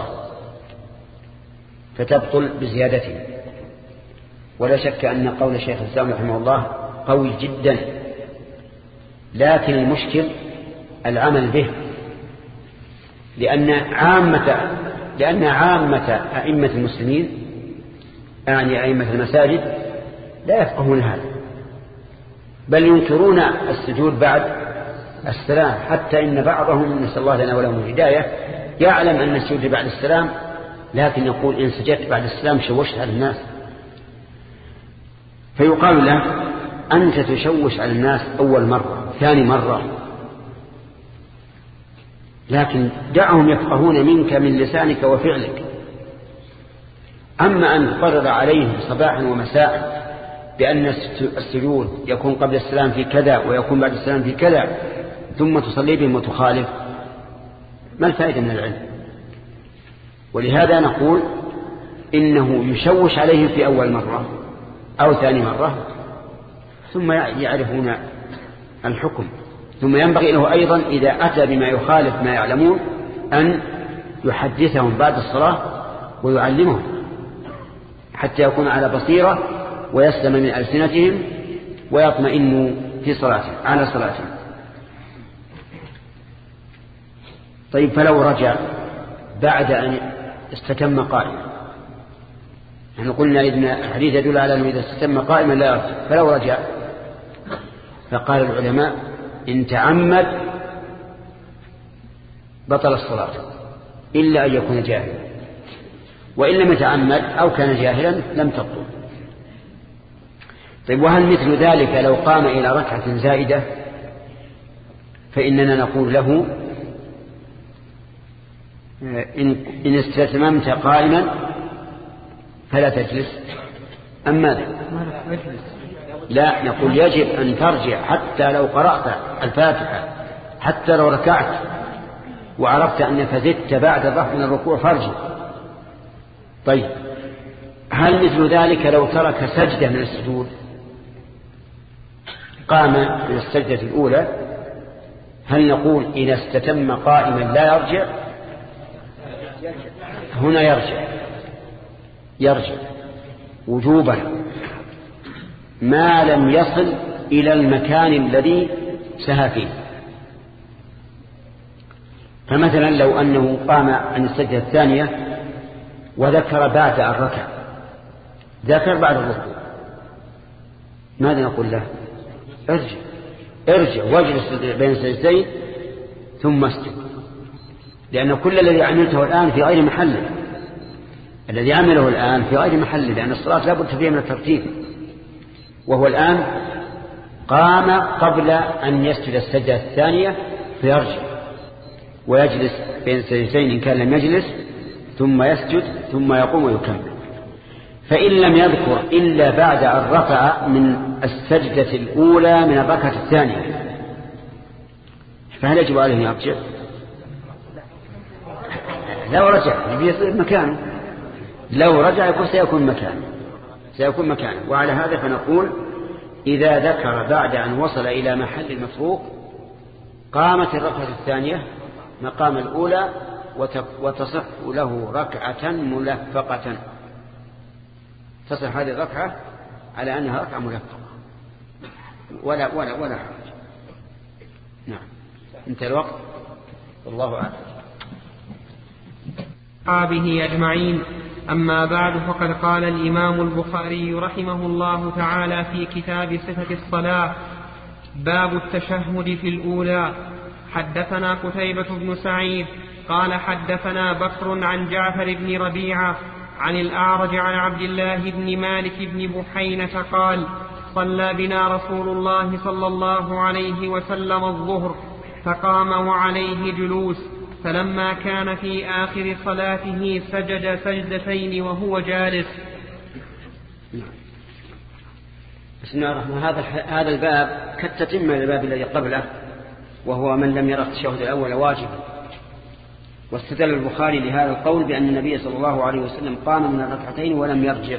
فتبطل بزيادته. ولا شك أن قول شيخ الإسلام رحمه الله قوي جدا، لكن المشكل العمل به، لأن عامة لأن عامة أئمة المسلمين يعني أئمة المساجد لا يفقهون هذا، بل ينكرون السجود بعد السلام، حتى إن بعضهم نسأل الله لنا ولهم الهداية يعلم أن السجود بعد السلام، لكن يقول إن سجدت بعد السلام شوشت على الناس، فيقال له أنت تشوش على الناس أول مرة ثاني مرة، لكن دعهم يفقهون منك من لسانك وفعلك. أما أن تقرر عليهم صباحا ومساء بأن السجود يكون قبل السلام في كذا ويكون بعد السلام في كذا ثم تصلي بهم وتخالف، ما الفائدة من العلم؟ ولهذا نقول إنه يشوش عليهم في أول مرة أو ثاني مرة ثم يعرفون الحكم، ثم ينبغي له أيضا إذا أتى بما يخالف ما يعلمون أن يحدثهم بعد الصلاة ويعلمهم حتى يكون على بصيرة ويسلم من ألسنتهم ويطمئنوا في صلاته على صلاته. طيب فلو رجع بعد أن استتم قائما، نحن قلنا إن الحديث يدل على أنه إذا استتم قائما لا يرجع، فلو رجع فقال العلماء إن تعمد بطل الصلاة إلا أن يكون جاهلا، وإن لم يتعمد أو كان جاهلا لم تبطل. طيب وهل مثل ذلك لو قام إلى ركعة زائدة؟ فإننا نقول له إن, إن استتممت قائما فلا تجلس. أما ذا لا، نقول يجب أن ترجع حتى لو قرأت الفاتحة، حتى لو ركعت وعرفت أنك زدت بعد الرفع من الركوع فارجع. طيب هل مثل ذلك لو ترك سجدة من السجود، قام من السجدة الأولى، هل نقول إذا استتم قائما لا يرجع؟ هنا يرجع يرجع وجوبا ما لم يصل إلى المكان الذي سهى فيه. فمثلا لو أنه قام عن السجدة الثانية وذكر بعد الركعة، ذكر بعد الركوع، ماذا نقول له؟ ارجع ارجع واجلس بين السجدتين ثم اسجد، لأن كل الذي عملته الآن في غير محله، الذي عمله الآن في غير محله، لأن الصلاة لا بد فيها من الترتيب. وهو الآن قام قبل أن يسجد السجدة الثانية فيرجع ويجلس بين السجدتين إن كان لم يجلس، ثم يسجد ثم يقوم ويكمل. فإن لم يذكر إلا بعد أن رفع من السجدة الأولى من الركعة الثانية فهل يجب عليه أن يرجع؟ لو رجع يصير مكانه، لو رجع يكون سيكون مكانه سيكون مكانه وعلى هذا فنقول إذا ذكر بعد أن وصل إلى محل المتروك قامت الركعة الثانية مقام الأولى وتصح له ركعة ملفقة، تصح هذه الركعة على أنها ركعة ملفقة ولا ولا ولا حرج. نعم، انتهى الوقت، والله أعلم. أصحابه أجمعين. أما بعد، فقد قال الإمام البخاري رحمه الله تعالى في كتاب صفة الصلاة: باب التشهد في الأولى. حدثنا قتيبة بن سعيد قال حدثنا بكر عن جعفر بن ربيعة عن الأعرج عن عبد الله بن مالك بن بحينة قال: صلى بنا رسول الله صلى الله عليه وسلم الظهر فقام وعليه جلوس، فلما كان في آخر صلاته سجد سجدتين وهو جالس. بسم الله الرحمن الرحيم. هذا هذا الباب كالتتمة للباب الذي قبله، وهو من لم يرى التشهد الأول واجبا. واستدل البخاري لهذا القول بأن النبي صلى الله عليه وسلم قام من الركعتين ولم يرجع.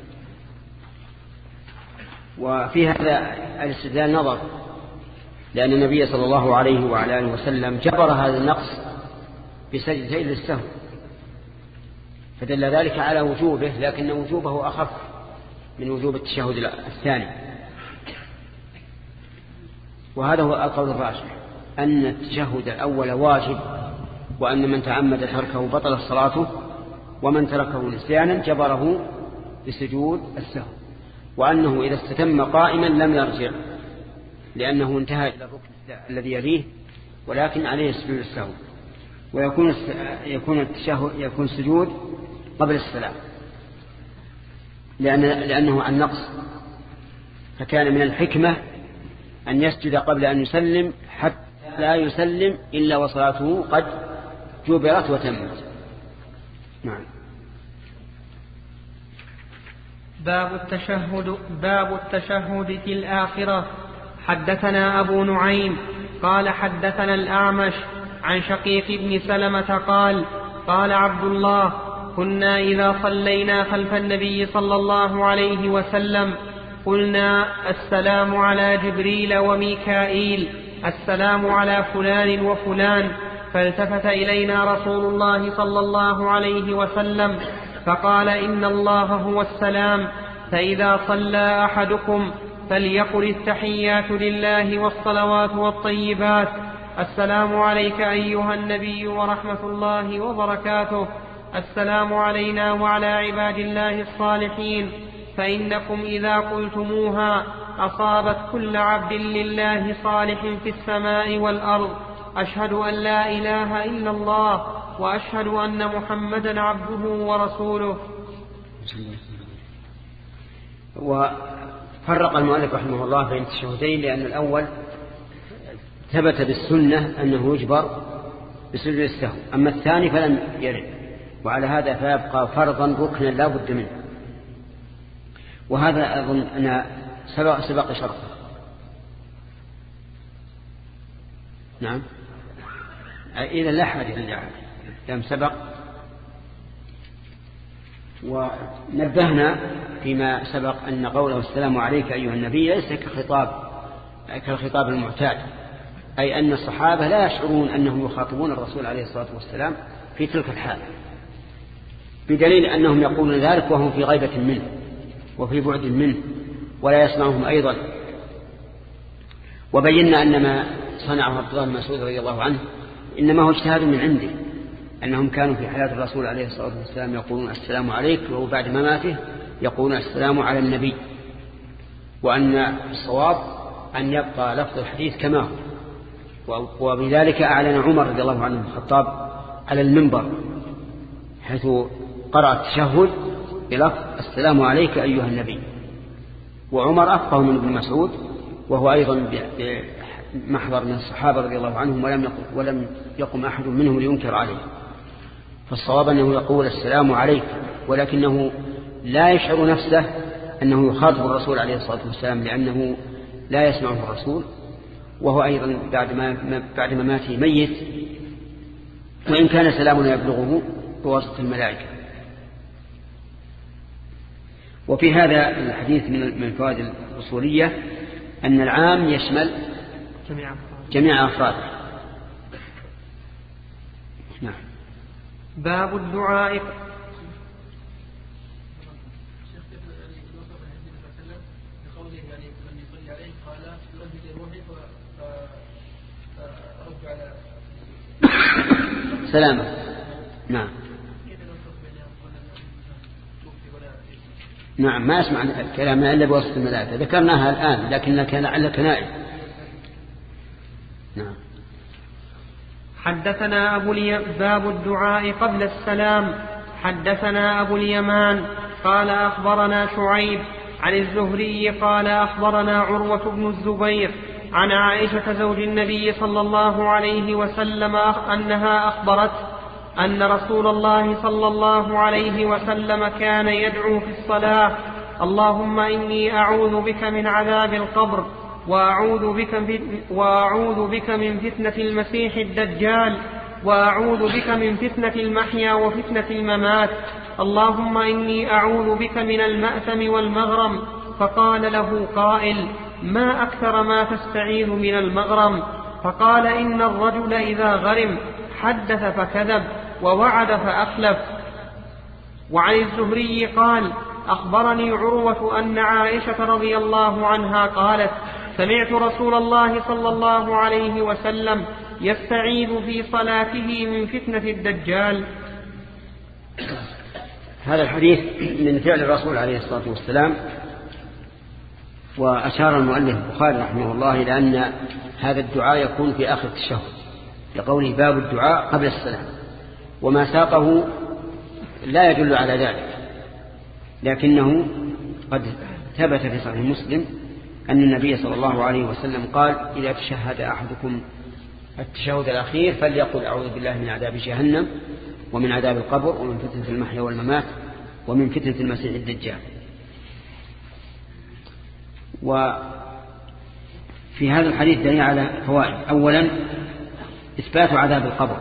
وفي هذا الاستدلال نظر، لأن النبي صلى الله عليه وعلى آله وسلم جبر هذا النقص بسجدتين للسهو، فدل ذلك على وجوبه، لكن وجوبه أخف من وجوب التشهد الثاني. وهذا هو القول الراجح، أن التشهد الأول واجب، وأن من تعمد تركه بطل صلاته، ومن تركه نسيانا جبره بسجود السهو، وأنه إذا استتم قائما لم يرجع لأنه انتهى إلى الركن الذي يليه، ولكن عليه سجود السهو، ويكون يكون التشهد يكون السجود قبل السلام، لأن لأنه النقص، فكان من الحكمة أن يسجد قبل أن يسلم حتى لا يسلم إلا وصلاته قد جبرت وتمت. نعم. باب التشهد باب التشهد في الآخرة. حدثنا أبو نعيم قال حدثنا الأعمش عن شقيق بن سلمة قال: قال عبد الله: كنا إذا صلينا خلف النبي صلى الله عليه وسلم قلنا: السلام على جبريل وميكائيل، السلام على فلان وفلان. فالتفت إلينا رسول الله صلى الله عليه وسلم فقال: إن الله هو السلام، فإذا صلى أحدكم فليقل التحيات لله والصلوات والطيبات: السلام عليك أيها النبي ورحمة الله وبركاته، السلام علينا وعلى عباد الله الصالحين، فإنكم إذا قلتموها أصابت كل عبد لله صالح في السماء والأرض. أشهد أن لا إله إلا الله وأشهد أن محمدا عبده ورسوله. وفرق المؤلف رحمه الله بين التشهدين، لأن الأول ثبت بالسنة أنه يجبر بسجود السهو، أما الثاني فلم يرد، وعلى هذا فيبقى فرضا ركنا لا بد منه. وهذا أظن أن سبق, سبق شرطه. نعم، إذا لا حاجة للجعل لم سبق. ونبهنا فيما سبق أن قوله السلام عليك أيها النبي ليس كخطاب كالخطاب المعتاد، أي أن الصحابة لا يشعرون أنهم يخاطبون الرسول عليه الصلاة والسلام في تلك الحالة، بدليل أنهم يقولون ذلك وهم في غيبة منه وفي بعد منه ولا يسمعهم أيضا. وبينا أن ما صنعه عبد الله بن مسعود رضي الله عنه إنما هو اجتهاد من عنده، أنهم كانوا في حياة الرسول عليه الصلاة والسلام يقولون السلام عليك، وبعد مماته يقولون السلام على النبي، وأن الصواب أن يبقى لفظ الحديث كما هو. وبذلك أعلن عمر رضي الله عنه الخطاب على المنبر حيث قرأ التشهد بلفظ السلام عليك أيها النبي. وعمر أفقه من ابن مسعود، وهو أيضا محضر من الصحابة رضي الله عنهم، ولم يقم, ولم يقم أحد منهم لينكر عليه. فالصواب أنه يقول السلام عليك، ولكنه لا يشعر نفسه أنه يخاطب الرسول عليه الصلاة والسلام، لأنه لا يسمعه الرسول، وهو أيضا بعد ما بعد مماته ميت، وإن كان سلامنا يبلغه بواسطة الملائكة. وفي هذا الحديث من الفوائد الأصولية أن العام يشمل جميع أفراده. نعم. باب الدعاء. سلامة. نعم نعم ما أسمع كلامنا إلا بواسطة الملائكة، ذكرناها الآن لكنك لعلك نائم. نعم. حدثنا أبو الي... باب الدعاء قبل السلام. حدثنا أبو اليمان قال أخبرنا شعيب عن الزهري قال أخبرنا عروة بن الزبير عن عائشة زوج النبي صلى الله عليه وسلم أنها أخبرت أن رسول الله صلى الله عليه وسلم كان يدعو في الصلاة: اللهم إني أعوذ بك من عذاب القبر، وأعوذ بك, وأعوذ بك من فتنة المسيح الدجال، وأعوذ بك من فتنة المحيا وفتنة الممات، اللهم إني أعوذ بك من المأثم والمغرم. فقال له قائل: ما أكثر ما تستعيذ من المغرم؟ فقال: إن الرجل إذا غرم حدث فكذب ووعد فأخلف. وعن الزهري قال: أخبرني عروة أن عائشة رضي الله عنها قالت: سمعت رسول الله صلى الله عليه وسلم يستعيذ في صلاته من فتنة الدجال. هذا الحديث من فعل الرسول عليه الصلاة والسلام، وأشار المؤلف البخاري رحمه الله إلى أن هذا الدعاء يكون في آخر التشهد، لقوله باب الدعاء قبل السلام، وما ساقه لا يدل على ذلك، لكنه قد ثبت في صحيح مسلم أن النبي صلى الله عليه وسلم قال: إذا تشهد أحدكم التشهد الأخير فليقل أعوذ بالله من عذاب جهنم ومن عذاب القبر ومن فتنة المحيا والممات ومن فتنة المسيح الدجال. وفي هذا الحديث دليل على فوائد. أولا إثبات عذاب القبر،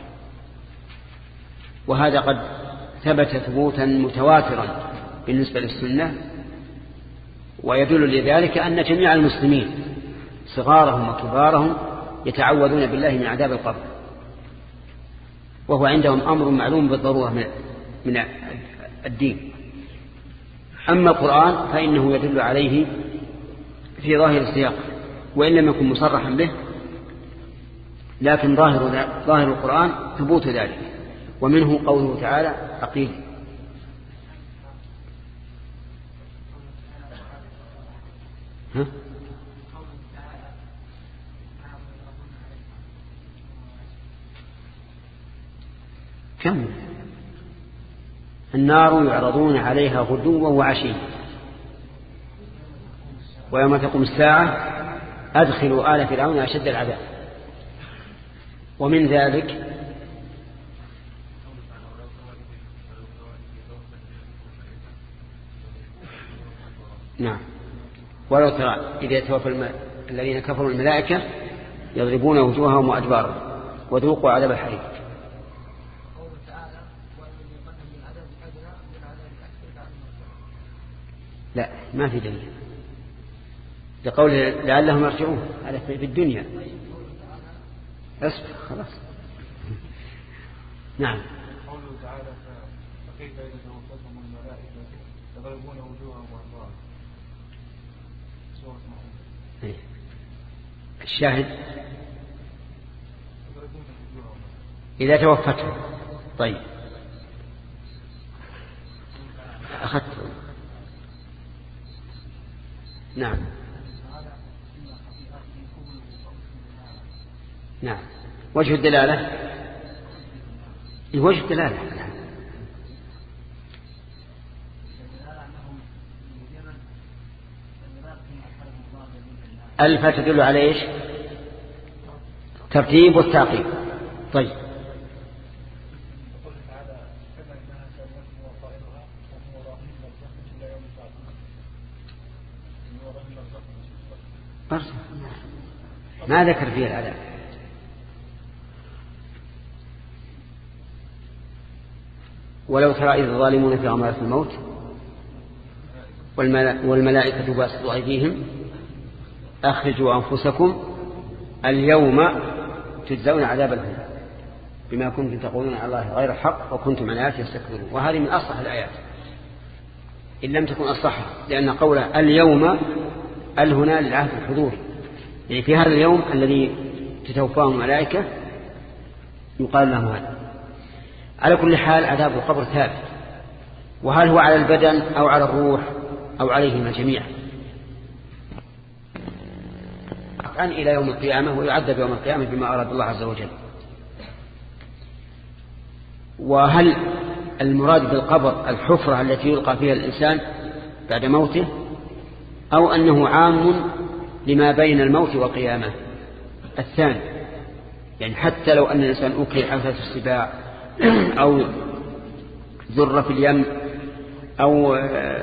وهذا قد ثبت ثبوتا متواترا بالنسبة للسنة، ويدل لذلك أن جميع المسلمين صغارهم وكبارهم يتعوذون بالله من عذاب القبر، وهو عندهم أمر معلوم بالضرورة من الدين. أما القرآن فإنه يدل عليه في ظاهر السياق، وإن لم يكن مصرحا به، لكن ظاهر, ظاهر القرآن ثبوت ذلك. ومنه قوله تعالى: أقيل. ها؟ كم النار يعرضون عليها غدوا وعشيا ويوم تقوم الساعة أدخلوا آل فرعون أشد العذاب. ومن ذلك نعم ولو ترى إذا يتوفى الم... الذين كفروا الملائكة يضربون وجوههم وأدبارهم وذوقوا عذاب الحريق. لا ما في دليل لقول لعلهم يرجعون، هذا في الدنيا. اصبر خلاص. نعم. قوله تعالى: فكيف إذا توفتهم الملائكة يضربون وجوههم وأدبارهم. سورة محمد. الشاهد إذا توفته. طيب أخذت. نعم نعم وجه الدلالة وجه الدلالة ألف تدل على إيش؟ ترتيب والتعقيب. طيب ما ذكر فيه العذاب. ولو ترى إذ الظالمون في غمرات الموت والملائكة باسطوا أيديهم أخرجوا أنفسكم اليوم تجزون عذاب الهون بما كنتم تقولون على الله غير الحق وكنتم عن آياته تستكبرون. وهذه من أصح الآيات إن لم تكن أصحها، لأن قوله اليوم الهنا للعهد الحضور، يعني في هذا اليوم الذي تتوفاهم الملائكة يقال لهم هذا. على كل حال عذاب القبر ثابت، وهل هو على البدن أو على الروح أو عليهما جميعا عن إلى يوم القيامة، ويعذب يوم القيامة بما أراد الله عز وجل. وهل المراد بالقبر الحفرة التي يلقى فيها الإنسان بعد موته، أو أنه عام لما بين الموت والقيامة؟ الثاني، يعني حتى لو أن الإنسان أكل حفرة السباع أو ذر في اليم أو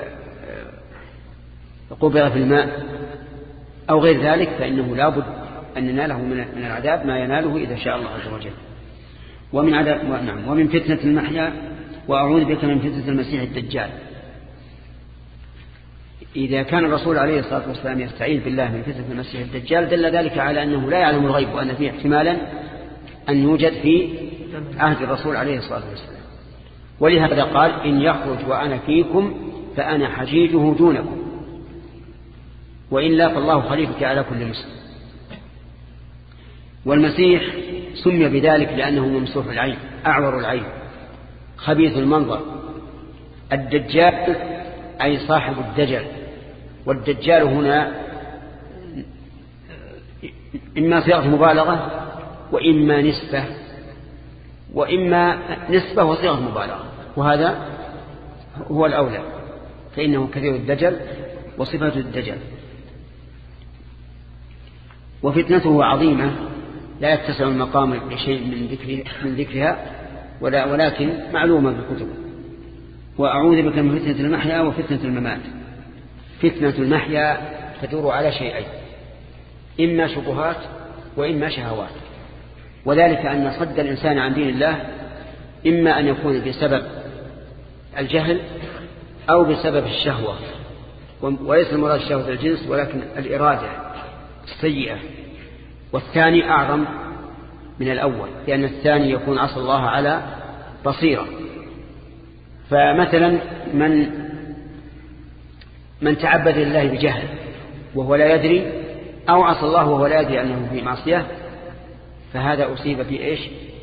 قبر في الماء أو غير ذلك، فإنه لا بد أن نناله من العذاب ما يناله إذا شاء الله عز وجل. ومن عذاب نعم ومن فتنة المحيا وأعوذ بك من فتنة المسيح الدجال. إذا كان الرسول عليه الصلاة والسلام يستعيذ بالله من فتنة المسيح الدجال دل ذلك على أنه لا يعلم الغيب، وأن فيه احتمالا أن يوجد في عهد الرسول عليه الصلاة والسلام. ولهذا قال إن يخرج وأنا فيكم فأنا حجيجه دونكم، وإلا فالله خليفتي على كل مسلم. والمسيح سمي بذلك لأنه ممسوح العين أعور العين خبيث المنظر. الدجال أي صاحب الدجل، والدجال هنا إما صيغة مبالغة وإما نسبة، وإما نسبة وصيغة مبالغة، وهذا هو الأولى، فإنه كثير الدجل وصفة الدجل. وفتنته عظيمة لا يتسع المقام لشيء من ذكر من ذكرها ولا ولكن معلومة في الكتب. وأعوذ بك من فتنة المحيا وفتنة الممات. فتنة المحيا تدور على شيئين، إما شبهات وإما شهوات، وذلك أن صد الإنسان عن دين الله إما أن يكون بسبب الجهل أو بسبب الشهوة، وليس المراد شهوة الجنس ولكن الإرادة السيئة. والثاني أعظم من الأول، لأن الثاني يكون عصى الله على بصيرة. فمثلا من من تعبد لله بجهل وهو لا يدري، أو عصى الله وهو لا يدري أنه في معصية، فهذا أصيب في إيش؟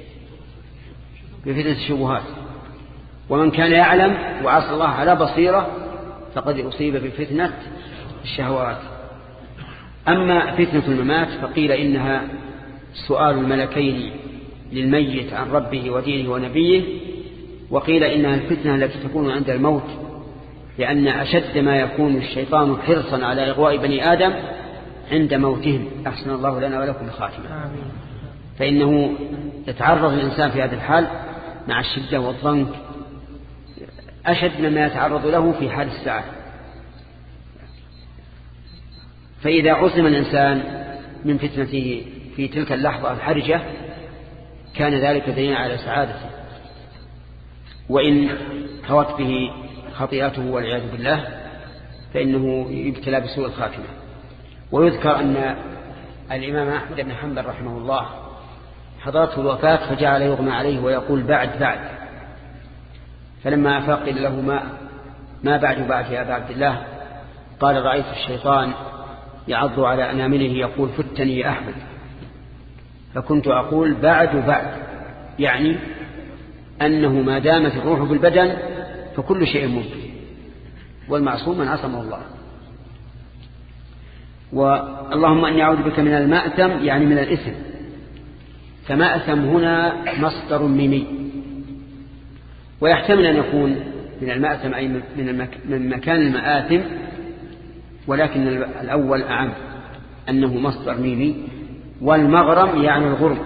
بفتنة الشبهات. ومن كان يعلم وعصى الله على بصيرة فقد أصيب بفتنة الشهوات. أما فتنة الممات فقيل إنها سؤال الملكين للميت عن ربه ودينه ونبيه، وقيل إنها الفتنة التي تكون عند الموت، لأن أشد ما يكون الشيطان حرصا على إغواء بني آدم عند موتهم. أحسن الله لنا ولكم الخاتمة. فإنه يتعرض الإنسان في هذا الحال مع الشدة والضنك أشد مما يتعرض له في حال الساعة. فإذا عصم الإنسان من فتنته في تلك اللحظة الحرجة كان ذلك دليلا على سعادته. وإن هوت به خطيئته والعياذ بالله فإنه يبتلى بسوء الخاتمة. ويذكر أن الإمام أحمد بن حنبل رحمه الله حضرته الوفاة فجعل يغمى عليه ويقول بعد بعد، فلما أفاق قيل له ما, ما بعد بعد يا أبا عبد الله؟ قال رأيت الشيطان يعض على أنامله يقول فتني يا أحمد، فكنت أقول بعد بعد، يعني أنه ما دامت الروح بالبدن فكل شيء ممكن، والمعصوم من عصمه الله. واللهم أني أعوذ بك من المأثم يعني من الإثم، فمأثم هنا مصدر ميمي، ويحتمل أن يكون من المأثم أي من مكان المآثم، ولكن الأول أعم أنه مصدر ميمي. والمغرم يعني الغرم،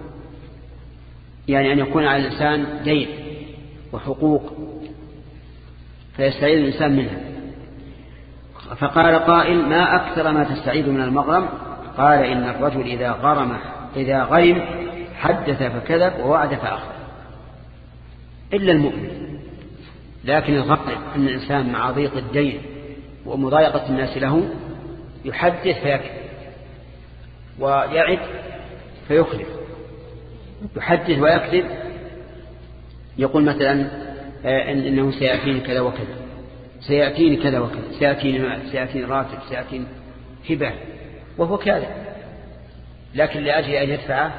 يعني أن يكون على الإنسان دين وحقوق فيستعيذ الإنسان منها. فقال قائل ما أكثر ما تستعيذ من المغرم؟ قال إن الرجل إذا غرم إذا غرم حدث فكذب ووعد فأخذ، إلا المؤمن. لكن الغالب أن الإنسان مع ضيق الدين ومضايقة الناس له يحدث فيكذب ويعد فيخلف، يحدث ويكذب، يقول مثلا إنه سيأتيني كذا وكذا، سيأتيني كذا وكذا، سيأتيني مال، سيأتيني راتب، سيأتيني هبة، وهو كاذب، لكن لأجل أن يدفع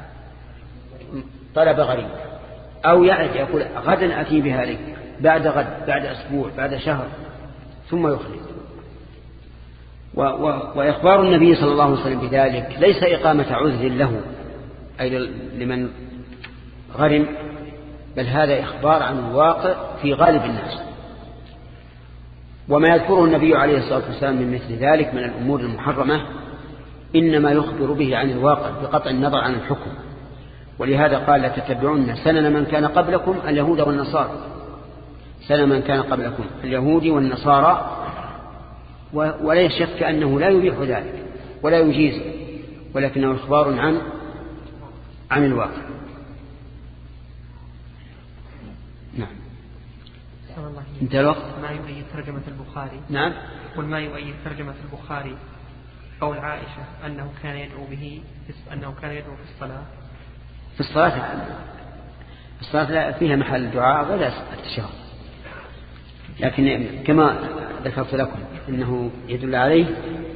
طلب غريب. أو يعد يقول غدا أتي بها لك، بعد غد، بعد أسبوع، بعد شهر، ثم يخلف. وإخبار النبي صلى الله عليه وسلم بذلك ليس إقامة عذر له أي لمن غرم، بل هذا إخبار عن الواقع في غالب الناس. وما يذكره النبي عليه الصلاة والسلام من مثل ذلك من الأمور المحرمة إنما يخبر به عن الواقع بقطع النظر عن الحكم. ولهذا قال لتتبعون سنن من كان قبلكم اليهود والنصارى، سنن من كان قبلكم اليهود والنصارى، ولا يشك أنه لا يبيح ذلك ولا يجيز، ولكنه إخبار عن عن الواقع. نعم. انتهى الوقت. ما يؤيد ترجمة البخاري. نعم. وما يؤيد ترجمة البخاري قول عائشة أنه كان يدعو به أنه كان يدعو في الصلاة. في الصلاة الصلاة فيها محل الدعاء ولا التشهد، لكن كما ذكرت لكم إنه يدل عليه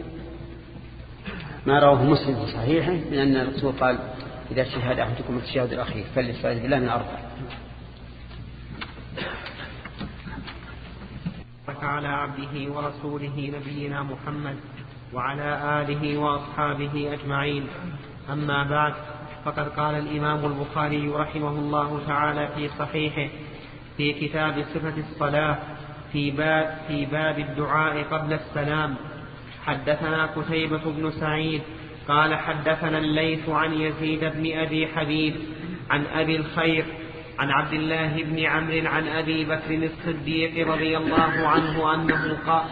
ما رواه مسلم في صحيحه من أن الرسول قال إذا تشهد أحدكم التشهد الأخير فليستعذ بالله من أربع. على عبده ورسوله نبينا محمد وعلى آله وأصحابه أجمعين. أما بعد، فقد قال الإمام البخاري رحمه الله تعالى في صحيحه في كتاب صفة الصلاة في باب, في باب الدعاء قبل السلام: حدثنا قتيبة بن سعيد قال حدثنا الليث عن يزيد بن أبي حبيب عن أبي الخير عن عبد الله بن عمرو عن أبي بكر الصديق رضي الله عنه أنه قال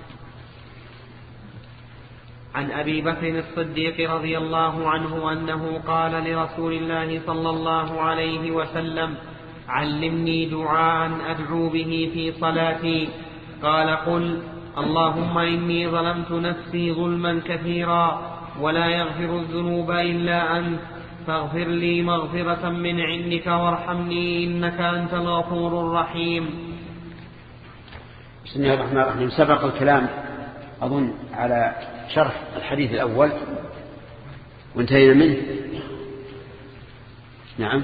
عن أبي بكر الصديق رضي الله عنه أنه قال لرسول الله صلى الله عليه وسلم: علمني دعاء أدعو به في صلاتي. قال: قل اللهم إني ظلمت نفسي ظلما كثيرا ولا يغفر الذنوب إلا أنت فاغفر لي مغفرة من عندك وارحمني إنك أنت الغفور الرحيم. بسم الله الرحمن الرحيم. سبق الكلام أظن على شرح الحديث الأول وانتهينا منه. نعم.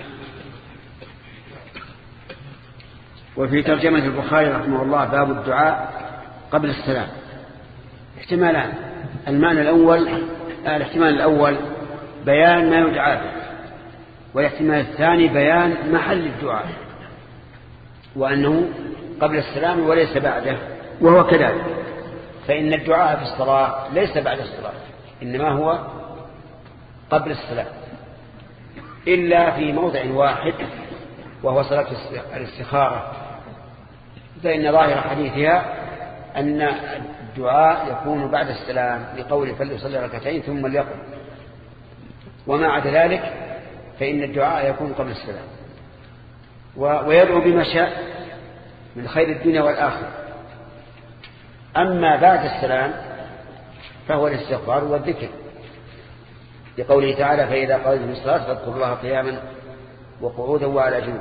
وفي ترجمة البخاري رحمه الله باب الدعاء قبل السلام احتمالان: المعنى الأول الاحتمال الأول بيان ما يدعى به، والاحتمال الثاني بيان محل الدعاء وأنه قبل السلام وليس بعده، وهو كذلك، فإن الدعاء في الصلاة ليس بعد الصلاة، إنما هو قبل السلام، إلا في موضع واحد وهو صلاة الاستخارة، فإن ظاهر حديثها أن الدعاء يكون بعد السلام لقوله فليصلي ركعتين ثم ليقم، وما عدا ذلك فإن الدعاء يكون قبل السلام، ويدعو بما شاء من خير الدنيا والآخرة. أما بعد السلام فهو الاستغفار والذكر، لقوله تعالى: فإذا قضيتم الصلاة فاذكروا الله قياما وقعودا وعلى جنوب.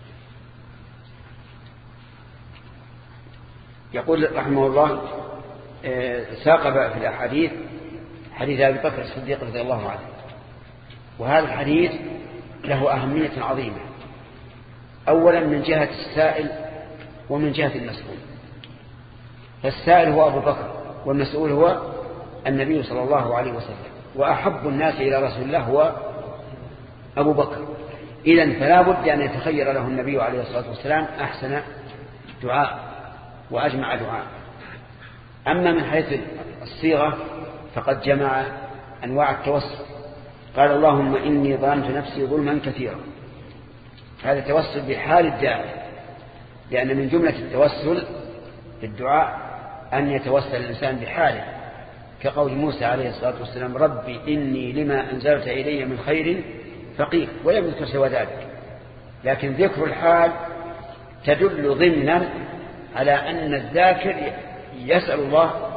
يقول رحمه الله: ساق في الأحاديث حديث أبي بكر الصديق رضي الله عنه، وهذا الحديث له أهمية عظيمة، أولا من جهة السائل ومن جهة المسؤول. فالسائل هو أبو بكر والمسؤول هو النبي صلى الله عليه وسلم، وأحب الناس إلى رسول الله هو أبو بكر. إذن فلا بد أن يتخير له النبي عليه الصلاة والسلام أحسن دعاء وأجمع دعاء. أما من حيث الصيغة فقد جمع أنواع التوسل، قال اللهم إني ظلمت نفسي ظلما كثيرا، هذا توسل بحال الداعي، لأن من جملة التوسل في الدعاء أن يتوسل الإنسان بحاله، كقول موسى عليه الصلاة والسلام ربي إني لما أنزلت إلي من خير فقير، ولم يذكر سوى ذلك. لكن ذكر الحال تدل ضمنا على أن الذاكر يسأل الله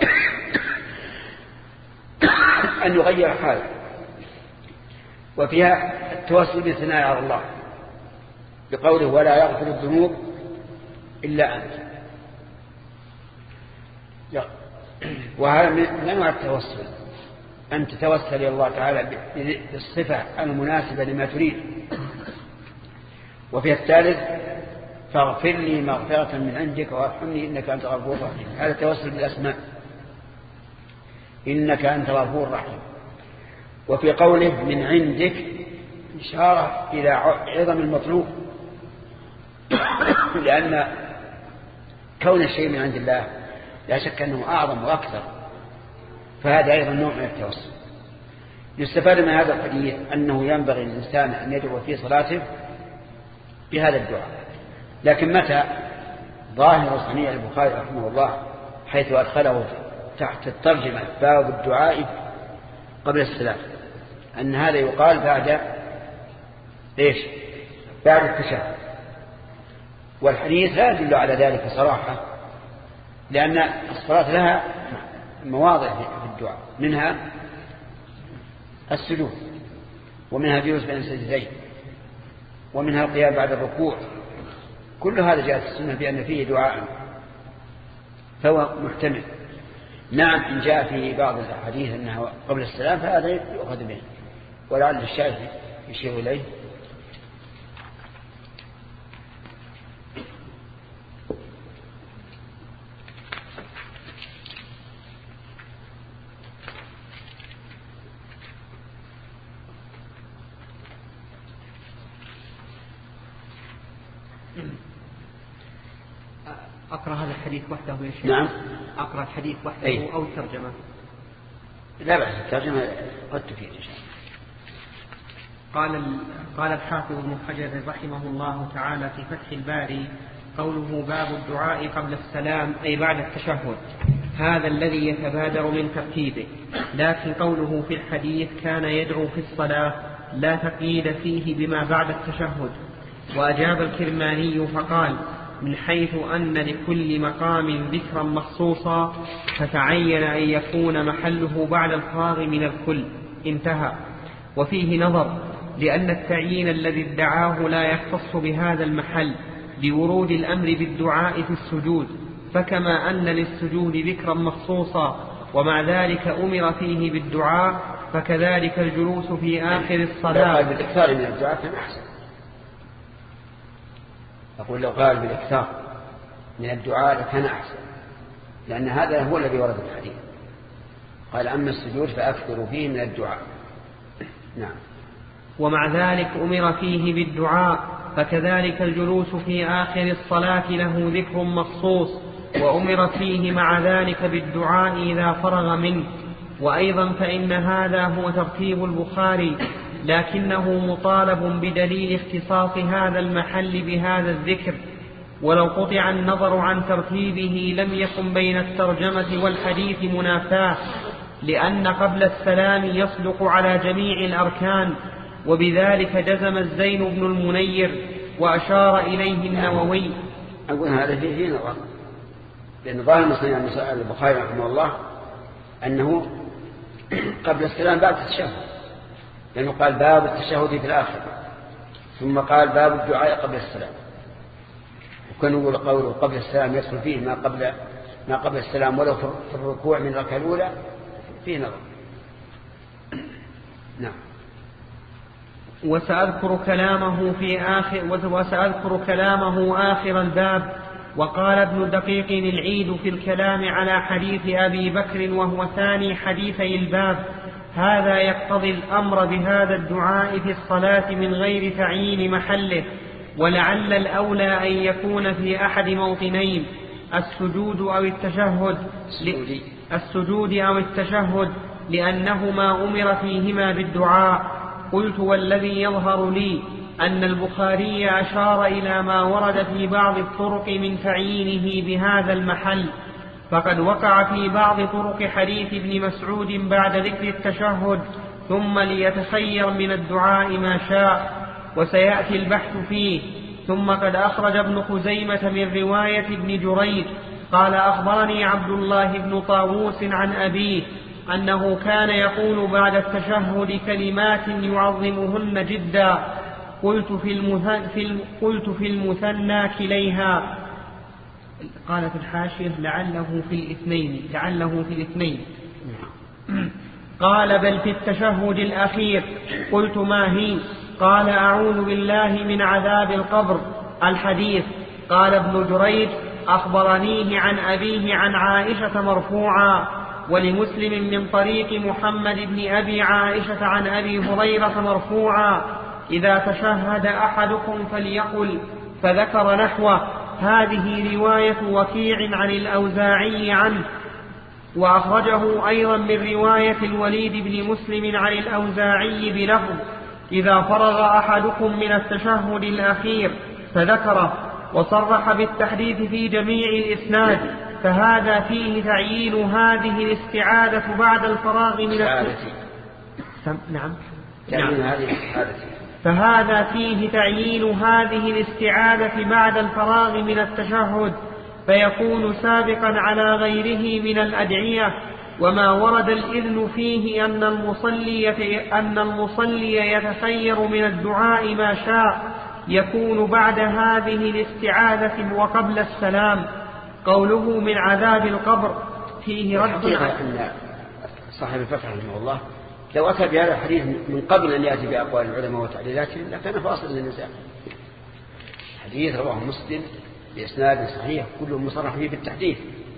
أن يغير حاله. وفيها التوسل بالثناء على الله بقوله ولا يغفر الذنوب إلا أنت، وهذا من أنواع التوسل، أن تتوسل إلى الله تعالى بالصفة المناسبة لما تريد. وفي الثالث فاغفر لي مغفرة من عندك وارحمني إنك أنت غفور رحيم، هذا توسل بالأسماء إنك أنت غفور رحيم. وفي قوله من عندك إشارة إلى عظم المطلوب، لأن كون الشيء من عند الله لا شك أنه أعظم وأكثر، فهذا أيضا نوع من التوسل. يستفاد من هذا الحديث أنه ينبغي للإنسان أن يدعو في صلاته بهذا الدعاء. لكن متى ظاهر صنيع البخاري رحمه الله حيث أدخله تحت الترجمة باب الدعاء قبل السلام، أن هذا يقال بعد إيش؟ بعد التشهد، والحديث لا يدل على ذلك صراحة، لأن الصلاة لها مواضع في الدعاء، منها السجود، ومنها الجلوس بين السجدتين، ومنها القيام بعد الركوع. كل هذا جاءت السنة بأن فيه دعاء، فهو محتمل. نعم إن جاء في بعض الحديث أنه قبل السلام فهذا يؤخذ به، ولعل الشاهد يشير إليه. أقرأ هذا الحديث وحده يا شيخ؟ نعم أقرأ الحديث وحده أي. أو الترجمة؟ لا بأس، الترجمة قد تفيد إن شاء الله. قال قال الحافظ ابن حجر رحمه الله تعالى في فتح الباري قوله باب الدعاء قبل السلام أي بعد التشهد، هذا الذي يتبادر من ترتيبه، لكن قوله في الحديث كان يدعو في الصلاة لا تقييد فيه بما بعد التشهد. وأجاب الكرماني فقال من حيث أن لكل مقام ذكرا مخصوصا فتعين أن يكون محله بعد الفراغ من الكل، انتهى. وفيه نظر، لأن التعيين الذي ادعاه لا يختص بهذا المحل لورود الأمر بالدعاء في السجود، فكما أن للسجود ذكرا مخصوصا ومع ذلك أمر فيه بالدعاء فكذلك الجلوس في آخر الصلاة. لو قال بالإكثار من الدعاء كان أحسن. أقول لو قال بالإكثار من الدعاء لكان أحسن، لأن هذا هو الذي ورد في الحديث، قال أما السجود فأكثروا فيه من الدعاء. نعم. ومع ذلك أمر فيه بالدعاء فكذلك الجلوس في آخر الصلاة له ذكر مخصوص وأمر فيه مع ذلك بالدعاء إذا فرغ منه. وأيضا فإن هذا هو ترتيب البخاري، لكنه مطالب بدليل اختصاص هذا المحل بهذا الذكر. ولو قطع النظر عن ترتيبه لم يكن بين الترجمة والحديث منافاة، لأن قبل السلام يصدق على جميع الأركان، وبذلك جزم الزين بن المنير وأشار إليه النووي. أقول هذا فيه نظر، لأن ظاهر مصنع البخاري رحمه الله أنه قبل السلام بعد التشهد، لأنه قال باب التشهد في الآخر، ثم قال باب الدعاء قبل السلام، وكان يقول قوله قبل السلام يدخل فيه ما قبل ما قبل السلام ولو في الركوع من الركعة الأولى فيه نظر. نعم. وسأذكر كلامه في آخر وسأذكر كلامه آخر الباب. وقال ابن دقيق العيد في الكلام على حديث أبي بكر وهو ثاني حديثي الباب: هذا يقتضي الأمر بهذا الدعاء في الصلاة من غير تعيين محله، ولعل الأولى أن يكون في أحد موطنين: السجود أو التشهد السجود أو التشهد لأنهما أمر فيهما بالدعاء. قلت: والذي يظهر لي أن البخاري أشار إلى ما ورد في بعض الطرق من تعيينه بهذا المحل، فقد وقع في بعض طرق حديث ابن مسعود بعد ذكر التشهد: ثم ليتخير من الدعاء ما شاء، وسيأتي البحث فيه. ثم قد أخرج ابن خزيمة من رواية ابن جريج قال: أخبرني عبد الله بن طاووس عن أبيه أنه كان يقول بعد التشهد كلمات يعظمهن جدا. قلت في, المثنى في, قلت في المثنى كليها. قال في الحاشية: لعله في الاثنين لعله في الاثنين قال: بل في التشهد الأخير. قلت: ما هي؟ قال: أعوذ بالله من عذاب القبر. الحديث. قال ابن جريج: أخبرنيه عن أبيه عن عائشة مرفوعا. ولمسلم من طريق محمد بن أبي عائشة عن أبي هريرة مرفوعا: إذا تشهد أحدكم فليقل، فذكر نحوه. هذه رواية وكيع عن الأوزاعي عنه. وأخرجه أيضا من رواية الوليد بن مسلم عن الأوزاعي بلفظ: إذا فرغ أحدكم من التشهد الأخير فذكره. وصرح بالتحديث في جميع الإسناد، فهذا فيه تعيين هذه الاستعاذة بعد الفراغ من التشهد. نعم. نعم. فهذا فيه تعيين هذه الاستعاذة بعد الفراغ من التشهد، فيكون سابقا على غيره من الأدعية. وما ورد الإذن فيه أن المصلي أن المصلي يتخير من الدعاء ما شاء، يكون بعد هذه الاستعاذة وقبل السلام. قوله من عذاب القبر فيه رد. أن صاحب الفتح رحمه الله لو أتى بهذا الحديث من قبل أن يأتي بأقوال العلماء وتعليلاتهم لكان فاصل للنزاع. حديث رواه مسلم بإسناد صحيح كله مصرح فيه بالتحديث،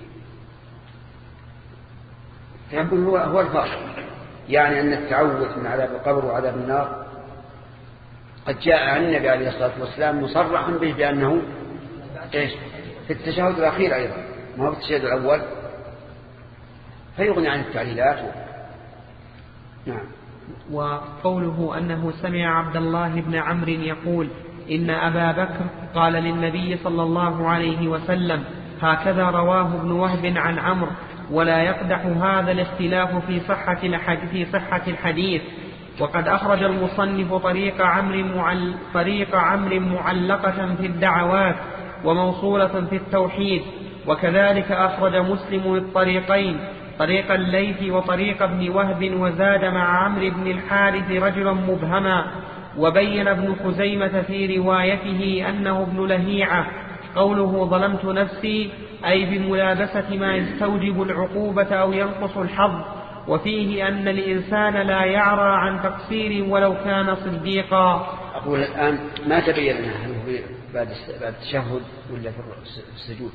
فيكون هو هو الفاصل. يعني أن التعوذ من عذاب القبر وعذاب النار قد جاء عن النبي عليه الصلاة والسلام مصرحا به بأنه إيش في التشهد الأخير أيضا، ما هو في التشهد الأول، فيغني عن التعليلات. نعم. وقوله أنه سمع عبد الله بن عمرو يقول: إن أبا بكر قال للنبي صلى الله عليه وسلم، هكذا رواه ابن وهب عن عمرو. ولا يقدح هذا الاختلاف في صحة في صحة الحديث. وقد أخرج المصنف طريق عمرو معل طريق عمرو معلقة في الدعوات وموصولة في التوحيد. وكذلك أخرج مسلم الطريقين، طريق الليث وطريق ابن وهب، وزاد مع عمرو بن الحارث رجلا مبهما. وبين ابن خزيمة في روايته أنه ابن لهيعة. قوله ظلمت نفسي أي بملابسة ما يستوجب العقوبة أو ينقص الحظ. وفيه أن الإنسان لا يعرى عن تقصير ولو كان صديقا. أقول الآن ما تبين لنا هل هو بعد التشهد ولا في السجود،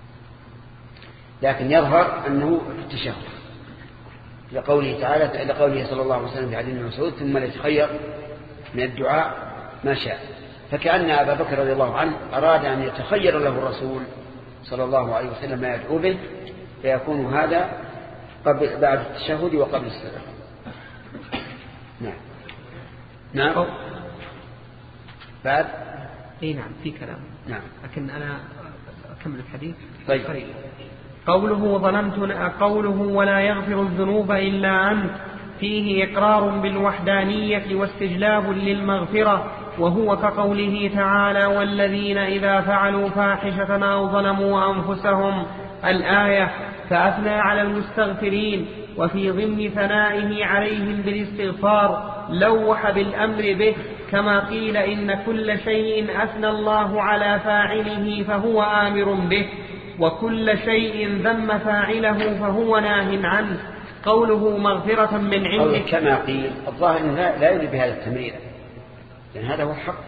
لكن يظهر أنه في التشهد لقوله تعالى لقوله صلى الله عليه وسلم في حديث ابن مسعود: ثم ليتخير من الدعاء ما شاء. فكأن أبا بكر رضي الله عنه أراد أن يتخير له الرسول صلى الله عليه وسلم ما يدعو به، فيكون هذا قبل بعد التشهد وقبل السلام. نعم. نعم. بعد اي نعم في كلام. نعم. لكن أنا أكمل الحديث. طيب. قوله ظلمت قوله ولا يغفر الذنوب إلا أنت فيه إقرار بالوحدانية واستجلاب للمغفرة، وهو كقوله تعالى: والذين إذا فعلوا فاحشة أو ظلموا أنفسهم الآية، فأثنى على المستغفرين. وفي ضمن ثنائه عليهم بالاستغفار لوح بالأمر به، كما قيل إن كل شيء أثنى الله على فاعله فهو آمر به. وكل شيء ذم فاعله فهو ناه عنه. قوله مغفرة من عندك كما قيل الظاهر لا يريد بهذا التمرير، لأن هذا هو الحق.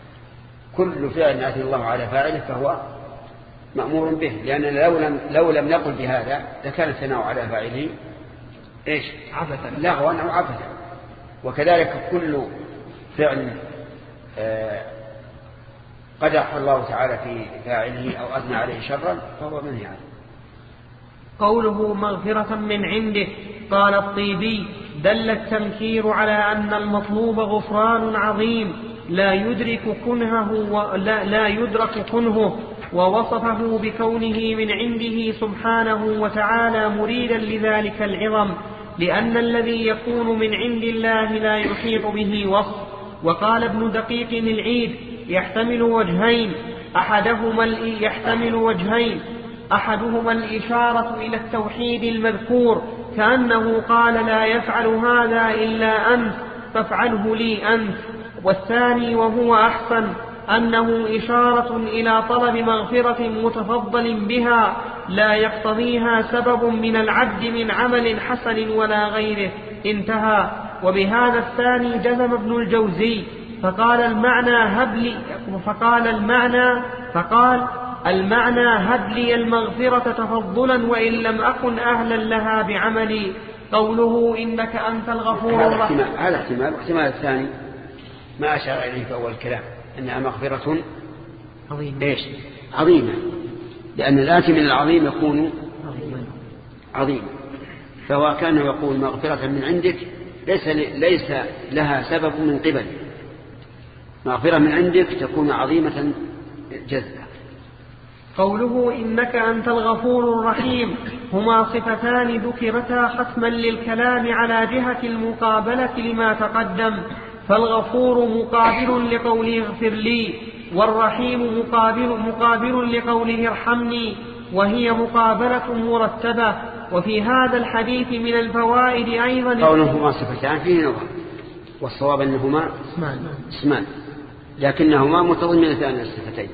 كل فعل أتى الله على فاعله فهو مأمور به، لأن لو لم, لو لم نقل بهذا لكان الثناء على فاعله إيش؟ عبثا لغوا أو عبثا. وكذلك كل فعل آه قدح الله تعالى في فاعله أو أثنى عليه شرا فهو منهي عنه. قوله مغفرة من عنده. قال الطيبي: دل التنكير على أن المطلوب غفران عظيم لا يدرك كنهه ولا لا يدرك كنهه، ووصفه بكونه من عنده سبحانه وتعالى مريدا لذلك العظم، لأن الذي يكون من عند الله لا يحيط به وصف. وقال ابن دقيق العيد: يحتمل وجهين أحدهما يحتمل وجهين أحدهما الإشارة إلى التوحيد المذكور، كأنه قال لا يفعل هذا إلا أنت فافعله لي أنت. والثاني وهو أحسن أنه إشارة إلى طلب مغفرة متفضل بها لا يقتضيها سبب من العبد من عمل حسن ولا غيره. انتهى. وبهذا الثاني جزم ابن الجوزي فقال المعنى هب لي فقال المعنى فقال المعنى هب لي المغفرة تفضلا وإن لم أكن أهلا لها بعملي. قوله إنك أنت الغفور الرحيم. هذا احتمال. واحتمال الثاني ما أشار إليه في أول الكلام أنها مغفرة عظيمة. إيش؟ عظيمة، لأن الآتي من العظيم يكون عظيم. فهو كان يقول مغفرة من عندك ليس, ليس لها سبب من قبل. مغفرة من عندك تكون عظيمة جزة. قوله إنك أنت الغفور الرحيم هما صفتان ذكرتا ختما للكلام على جهة المقابلة لما تقدم، فالغفور مقابل لقوله اغفر لي، والرحيم مقابل, مقابل لقوله ارحمني، وهي مقابلة مرتبة. وفي هذا الحديث من الفوائد أيضا قولهما صفتان فيه نظر، والصواب أنهما اسمان, اسمان لكنهما متضمنتان للصفتين.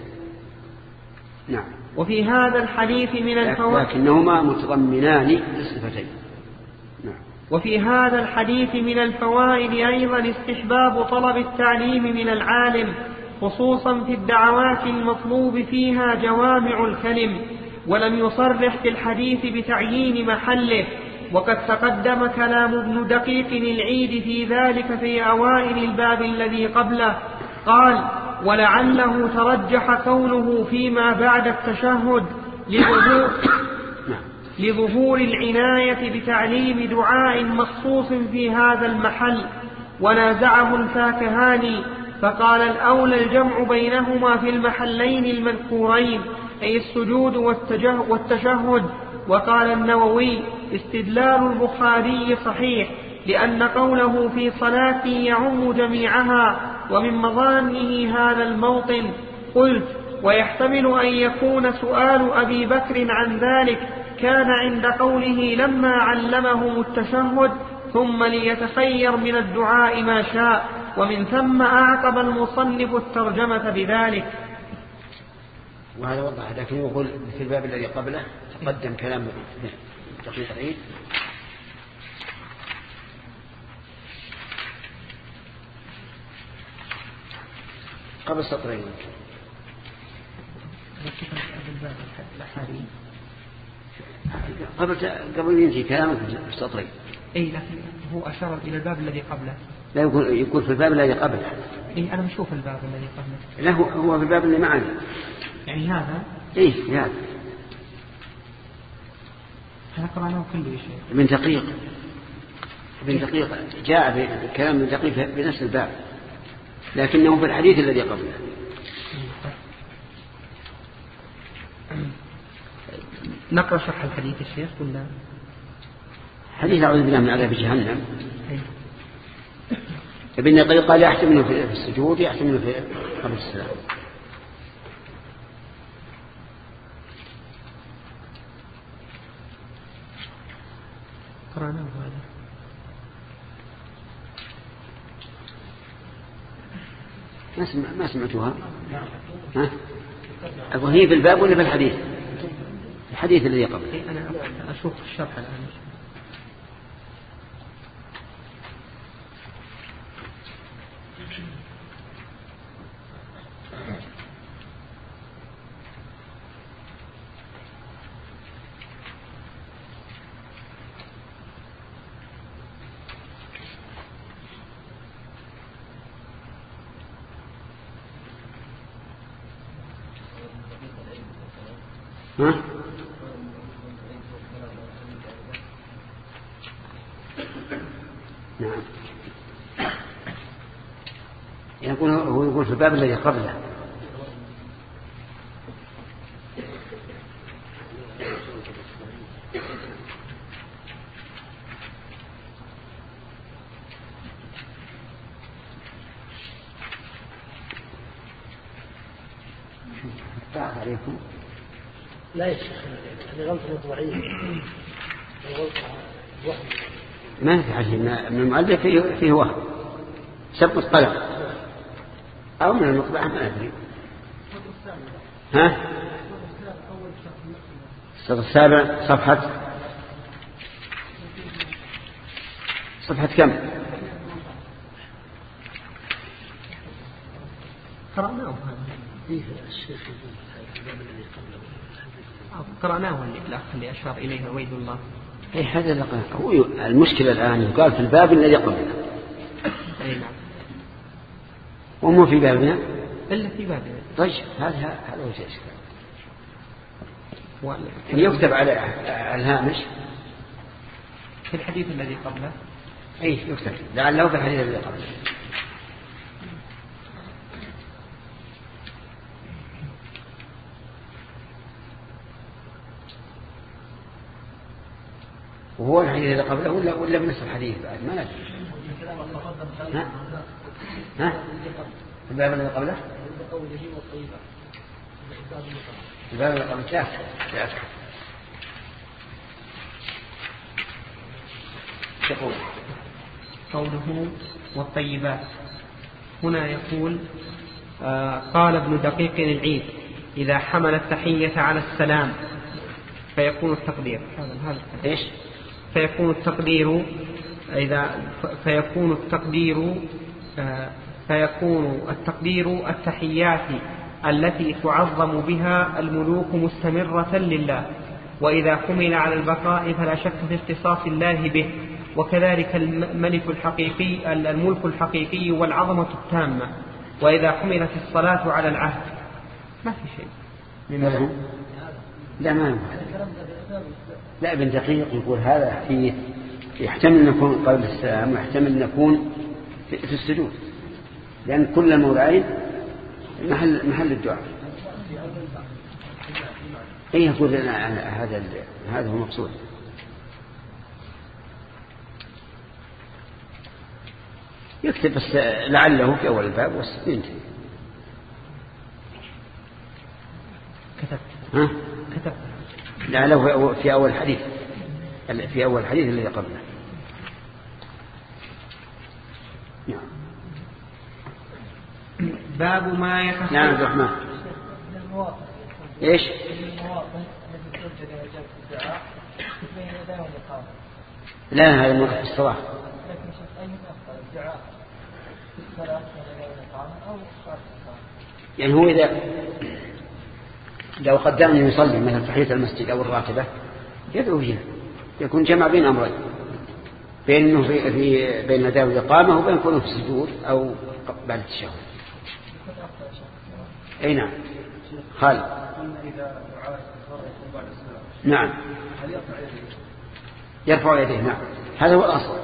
نعم. وفي هذا الحديث من الفوائد لكنهما متضمنان للصفتين. نعم. وفي هذا الحديث من الفوائد أيضا استحباب طلب التعليم من العالم، خصوصا في الدعوات المطلوب فيها جوامع الكلم، ولم يصرح في الحديث بتعيين محله. وقد تقدم كلام ابن دقيق العيد في ذلك في أوائل الباب الذي قبله. قال: ولعله ترجح كونه فيما بعد التشهد لظهور, لظهور العناية بتعليم دعاء مخصوص في هذا المحل. ونازعه الفاكهاني فقال الأولى الجمع بينهما في المحلين المذكورين، أي السجود والتشهد. وقال النووي: استدلال البخاري صحيح، لأن قوله في صلاة يعم جميعها، ومن مظانه هذا الموطن. قلت: ويحتمل أن يكون سؤال أبي بكر عن ذلك كان عند قوله لما علمهم التشهد ثم ليتخير من الدعاء ما شاء، ومن ثم أعقب المصنف الترجمة بذلك. وهذا وضح، لكن يقول في الباب الذي قبله تقدم كلام دقيق العيد قبل سطرين قبل قبل ينتهي كلامه في السطرين. اي لكن هو اشار الى الباب الذي قبله. لا يقول يقول في الباب الذي قبله. اي انا بشوف الباب الذي قبله. لا هو هو في الباب اللي معنا. يعني هذا؟ ايه هذا. احنا قرأناه كله شيء. ابن دقيق. ابن دقيق جاء بكلام ابن دقيق بنفس الباب، لكنه في الحديث الذي قبله. نقرأ شرح الحديث الشيخ ولا؟ حديث أعوذ بالله من عذاب جهنم. ابن دقيق قال يحتمل في السجود، يحتمل في قبل السلام. قرأناه هذا. ما سمع ما سمعتوها؟ ها؟ أقول هي في الباب ولا في الحديث؟ الحديث الذي قبله. أنا أشوف الشرح الآن. ها؟ نعم. يقول هو يقول في الباب الذي قبله. عليكم لا يا شيخ هذه غلطة مطبعية غلطة وهم. ما في حاجة من المؤلف فيه, فيه وهم سبق قلم أو من المطبعة ما أدري. ها السطر السابع صفحة صفحة كم؟ قرأناه هذا فيه الشيخ الباب الذي قبله قرأناه الأخ اللي أشار إليه عبيد الله. أي هذا هو المشكلة الآن يقال في الباب الذي قبله. أي نعم. ومو في بابنا إلا في بابنا. طيب هذا هذا هو شيء و... يكتب على الهامش في الحديث الذي قبله. أي يكتب لعله في الحديث الذي قبله. وهو الحديث الذي قبله ولا ولا بنفس الحديث بعد ما ندري. ها ها الباب الذي قبله الباب الذي قبله لا لا يقول قوله والطيبات هنا يقول آه قال ابن دقيق العيد إذا حمل التحية على السلام فيكون التقدير هذا ايش فيكون التقدير إذا فيكون التقدير آه فيكون التقدير التحيات التي تعظم بها الملوك مستمرة لله، وإذا حمل على البقاء فلا شك في اختصاص الله به، وكذلك الملك الحقيقي الملك الحقيقي والعظمة التامة. وإذا حملت الصلاة على العهد ما في شيء لماذا؟ لا ما لا ابن دقيق يقول هذا في يحتمل أن يكون قبل السلام ويحتمل أن يكون في السجود، لأن كل الموضعين محل محل الدعاء. ايه يقول هذا هذا هو المقصود. يكتب بس لعله في أول الباب وينتهي. كتبت ها كتبت لعله في أول الحديث في أول الحديث الذي قبله. نعم. باب ما يتحدث. نعم عبد الرحمن. ايش؟ لا هذا موقف الصلاة. يعني هو إذا لو قدرنا يصلي مثلا تحية المسجد أو الراتبة يدعو فيها، يكون جمع بين أمرين، بينه في, في بين نداء الإقامة وبين كونه في السجود أو بعد التشهد. أي نعم. خالد. نعم. يرفع يديه. نعم هذا هو الأصل.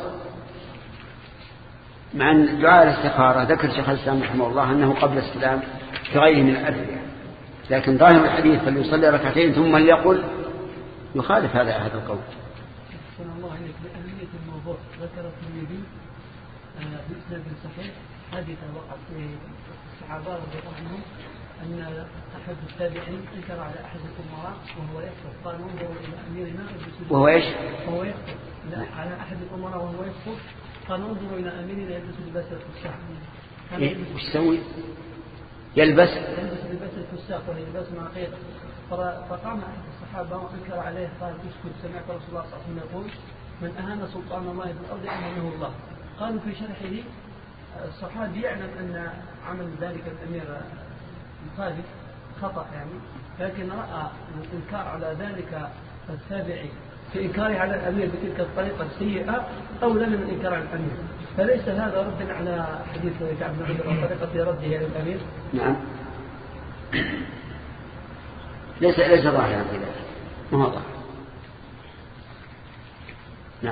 مع أن دعاء الاستخارة ذكر شيخ الإسلام رحمه الله أنه قبل السلام في غيره من الأدعية، لكن ظاهر الحديث فليصلي ركعتين ثم ليقل يخالف هذا هذا القول. الله عليك بأهمية الموضوع ذكر الترمذي بإسناد صحيح حادثة وقعت في الصحابة رضي الله عنهم أن أحد التابعين انكر على أحد الأمراء وهو يخطب، قال انظروا إلى أميرنا وهو إيش؟ وهو يخطب على أحد الأمراء وهو يخطب، قال انظروا إلى أميرنا يلبس لباس الفساح. إيه؟ وش يسوي؟ يلبس يلبس لباس الفساق وهي لباس العقيدة. فقام أحد الصحابة وأنكر عليه قال اسكت سمعت رسول الله صلى الله عليه وسلم يقول من أهان سلطان الله في الأرض أهانه الله. قالوا في شرحه الصحابي يعلم أن عمل ذلك الأمير مخالف خطأ يعني، لكن رأى الإنكار على ذلك التابعي في إنكاره على الأمير بتلك الطريقة السيئة أولى من الإنكار على الأمير. فليس هذا رد على حديث كعب بن عجرة وطريقة رده إلى الأمير؟ نعم ليس ليس ظاهرا في ذلك، ما هو ظاهر. نعم.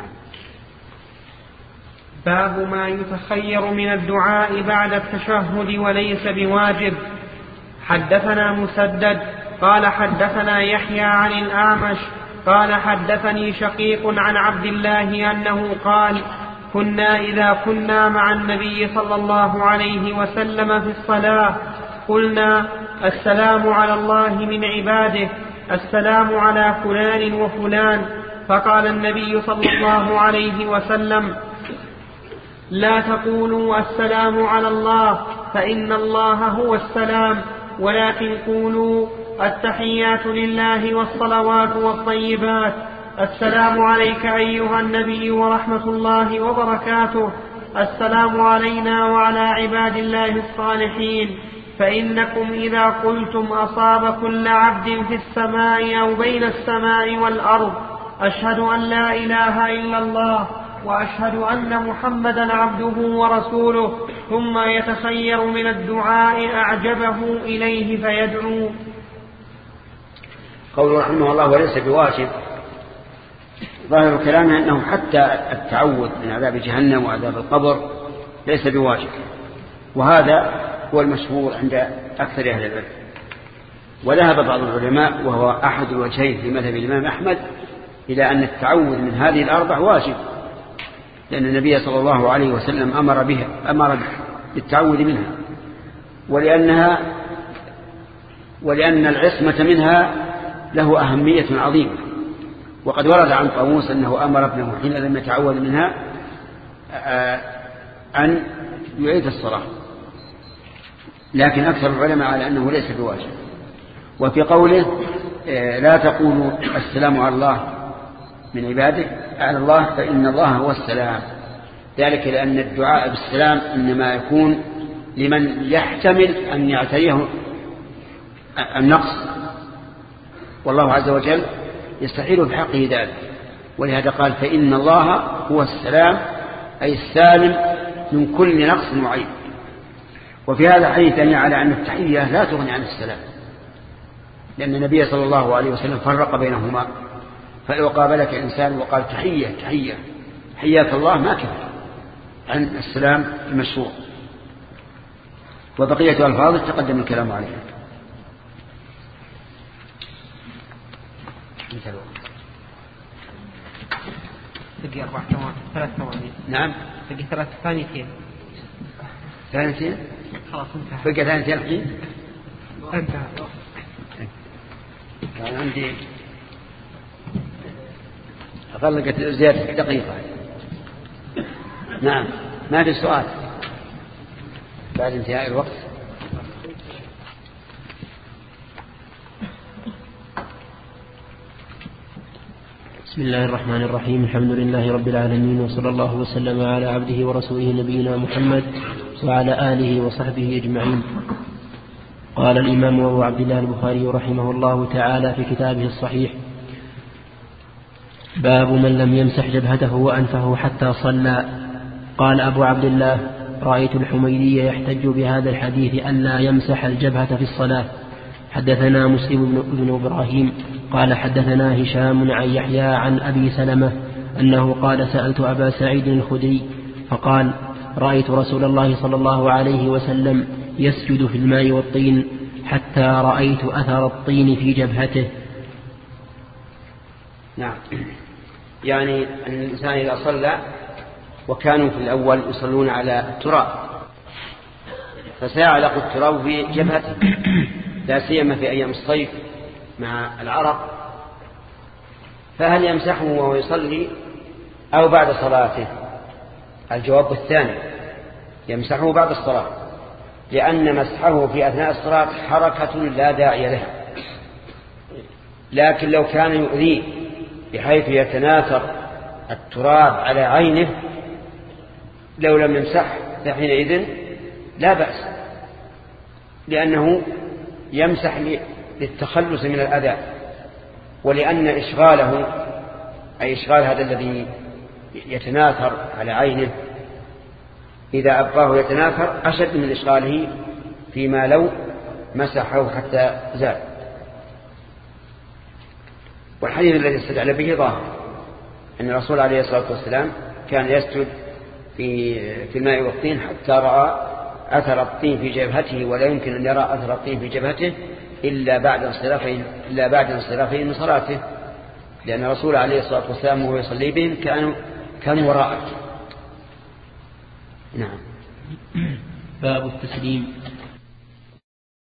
باب ما يتخير من الدعاء بعد التشهد وليس بواجب. حدثنا مسدد قال حدثنا يحيى عن الأعمش قال حدثني شقيق عن عبد الله أنه قال كنا إذا كنا مع النبي صلى الله عليه وسلم في الصلاة قلنا السلام على الله من عباده السلام على فلان وفلان، فقال النبي صلى الله عليه وسلم لا تقولوا السلام على الله فإن الله هو السلام، ولكن قولوا التحيات لله والصلوات والطيبات السلام عليك أيها النبي ورحمة الله وبركاته السلام علينا وعلى عباد الله الصالحين، فإنكم إذا قلتم أصاب كل عبد في السماء أو بين السماء والأرض أشهد أن لا إله إلا الله وأشهد أن محمدا عبده ورسوله، ثم يتخير من الدعاء أعجبه إليه فيدعو. قوله رحمه الله وليس بواجب، ظاهر كلامه أنه حتى التعوذ من عذاب جهنم وعذاب القبر ليس بواجب، وهذا هو المشهور عند أكثر أهل العلم. وذهب بعض العلماء وهو أحد الوجهين في مذهب الإمام أحمد إلى أن التعوذ من هذه الأربع واجب، لأن النبي صلى الله عليه وسلم أمر بها أمر بالتعوذ منها، ولأنها ولأن العصمة منها له أهمية عظيمة. وقد ورد عن طاووس أنه أمر ابنه حين لم يتعوذ منها أن يعيد الصلاة، لكن أكثر العلماء على أنه ليس بواجب. وفي قوله لا تقولوا السلام على الله من عباده على الله فإن الله هو السلام، ذلك لأن الدعاء بالسلام إنما يكون لمن يحتمل أن يعتريه النقص، والله عز وجل يستحيل بحقه ذلك، ولهذا قال فإن الله هو السلام أي السالم من كل نقص وعيب. وفي هذا حديث دليل على أن التحية لا تغني عن السلام، لأن النبي صلى الله عليه وسلم فرق بينهما، فلو قابلك إنسان وقال تحية تحية حياك الله ما كفى عن السلام المشروع، وبقية الألفاظ تقدم الكلام عليها. بقي أربع ثواني ثلاث ثواني نعم بقي ثلاث ثانيتين ثانيتين خلاص انتهى بقي ثانيتين الحين انتهى. يعني عندي أطلقت زيادة دقيقة. نعم ما في سؤال بعد انتهاء الوقت. بسم الله الرحمن الرحيم. الحمد لله رب العالمين، وصلى الله وسلم على عبده ورسوله نبينا محمد وعلى آله وصحبه أجمعين. قال الإمام أبو عبد الله البخاري رحمه الله تعالى في كتابه الصحيح: باب من لم يمسح جبهته وأنفه حتى صلى. قال أبو عبد الله: رأيت الحميدي يحتج بهذا الحديث أن لا يمسح الجبهة في الصلاة. حدثنا مسلم بن إبراهيم قال حدثنا هشام عن يحيى عن أبي سلمة أنه قال: سألت أبا سعيد الخدري فقال: رأيت رسول الله صلى الله عليه وسلم يسجد في الماء والطين حتى رأيت أثر الطين في جبهته. نعم، يعني أن الإنسان إذا صلى وكانوا في الأول يصلون على التراب فسيعلق التراب في جبهته، لا سيما في أيام الصيف مع العرق، فهل يمسحه وهو يصلي أو بعد صلاته؟ الجواب الثاني، يمسحه بعد الصلاة، لأن مسحه في أثناء الصلاة حركة لا داعي لها. لكن لو كان يؤذيه بحيث يتناثر التراب على عينه لو لم يمسح فحينئذ لا بأس، لأنه يمسح للتخلص من الأذى، ولأن إشغاله أي إشغال هذا الذي يتناثر على عينه إذا أبقاه يتناثر أشد من إشغاله فيما لو مسحه حتى زال. والحديث الذي استدل به ظاهر أن الرسول عليه الصلاة والسلام كان يسجد في في الماء والطين حتى رأى أثر الطين في جبهته، ولا يمكن أن يرى أثر الطين في جبهته إلا بعد انصرافه إلا بعد انصرافه من صلاته، لأن الرسول عليه الصلاة والسلام وهو يصلي بهم كانوا كانوا وراءه. نعم. باب التسليم.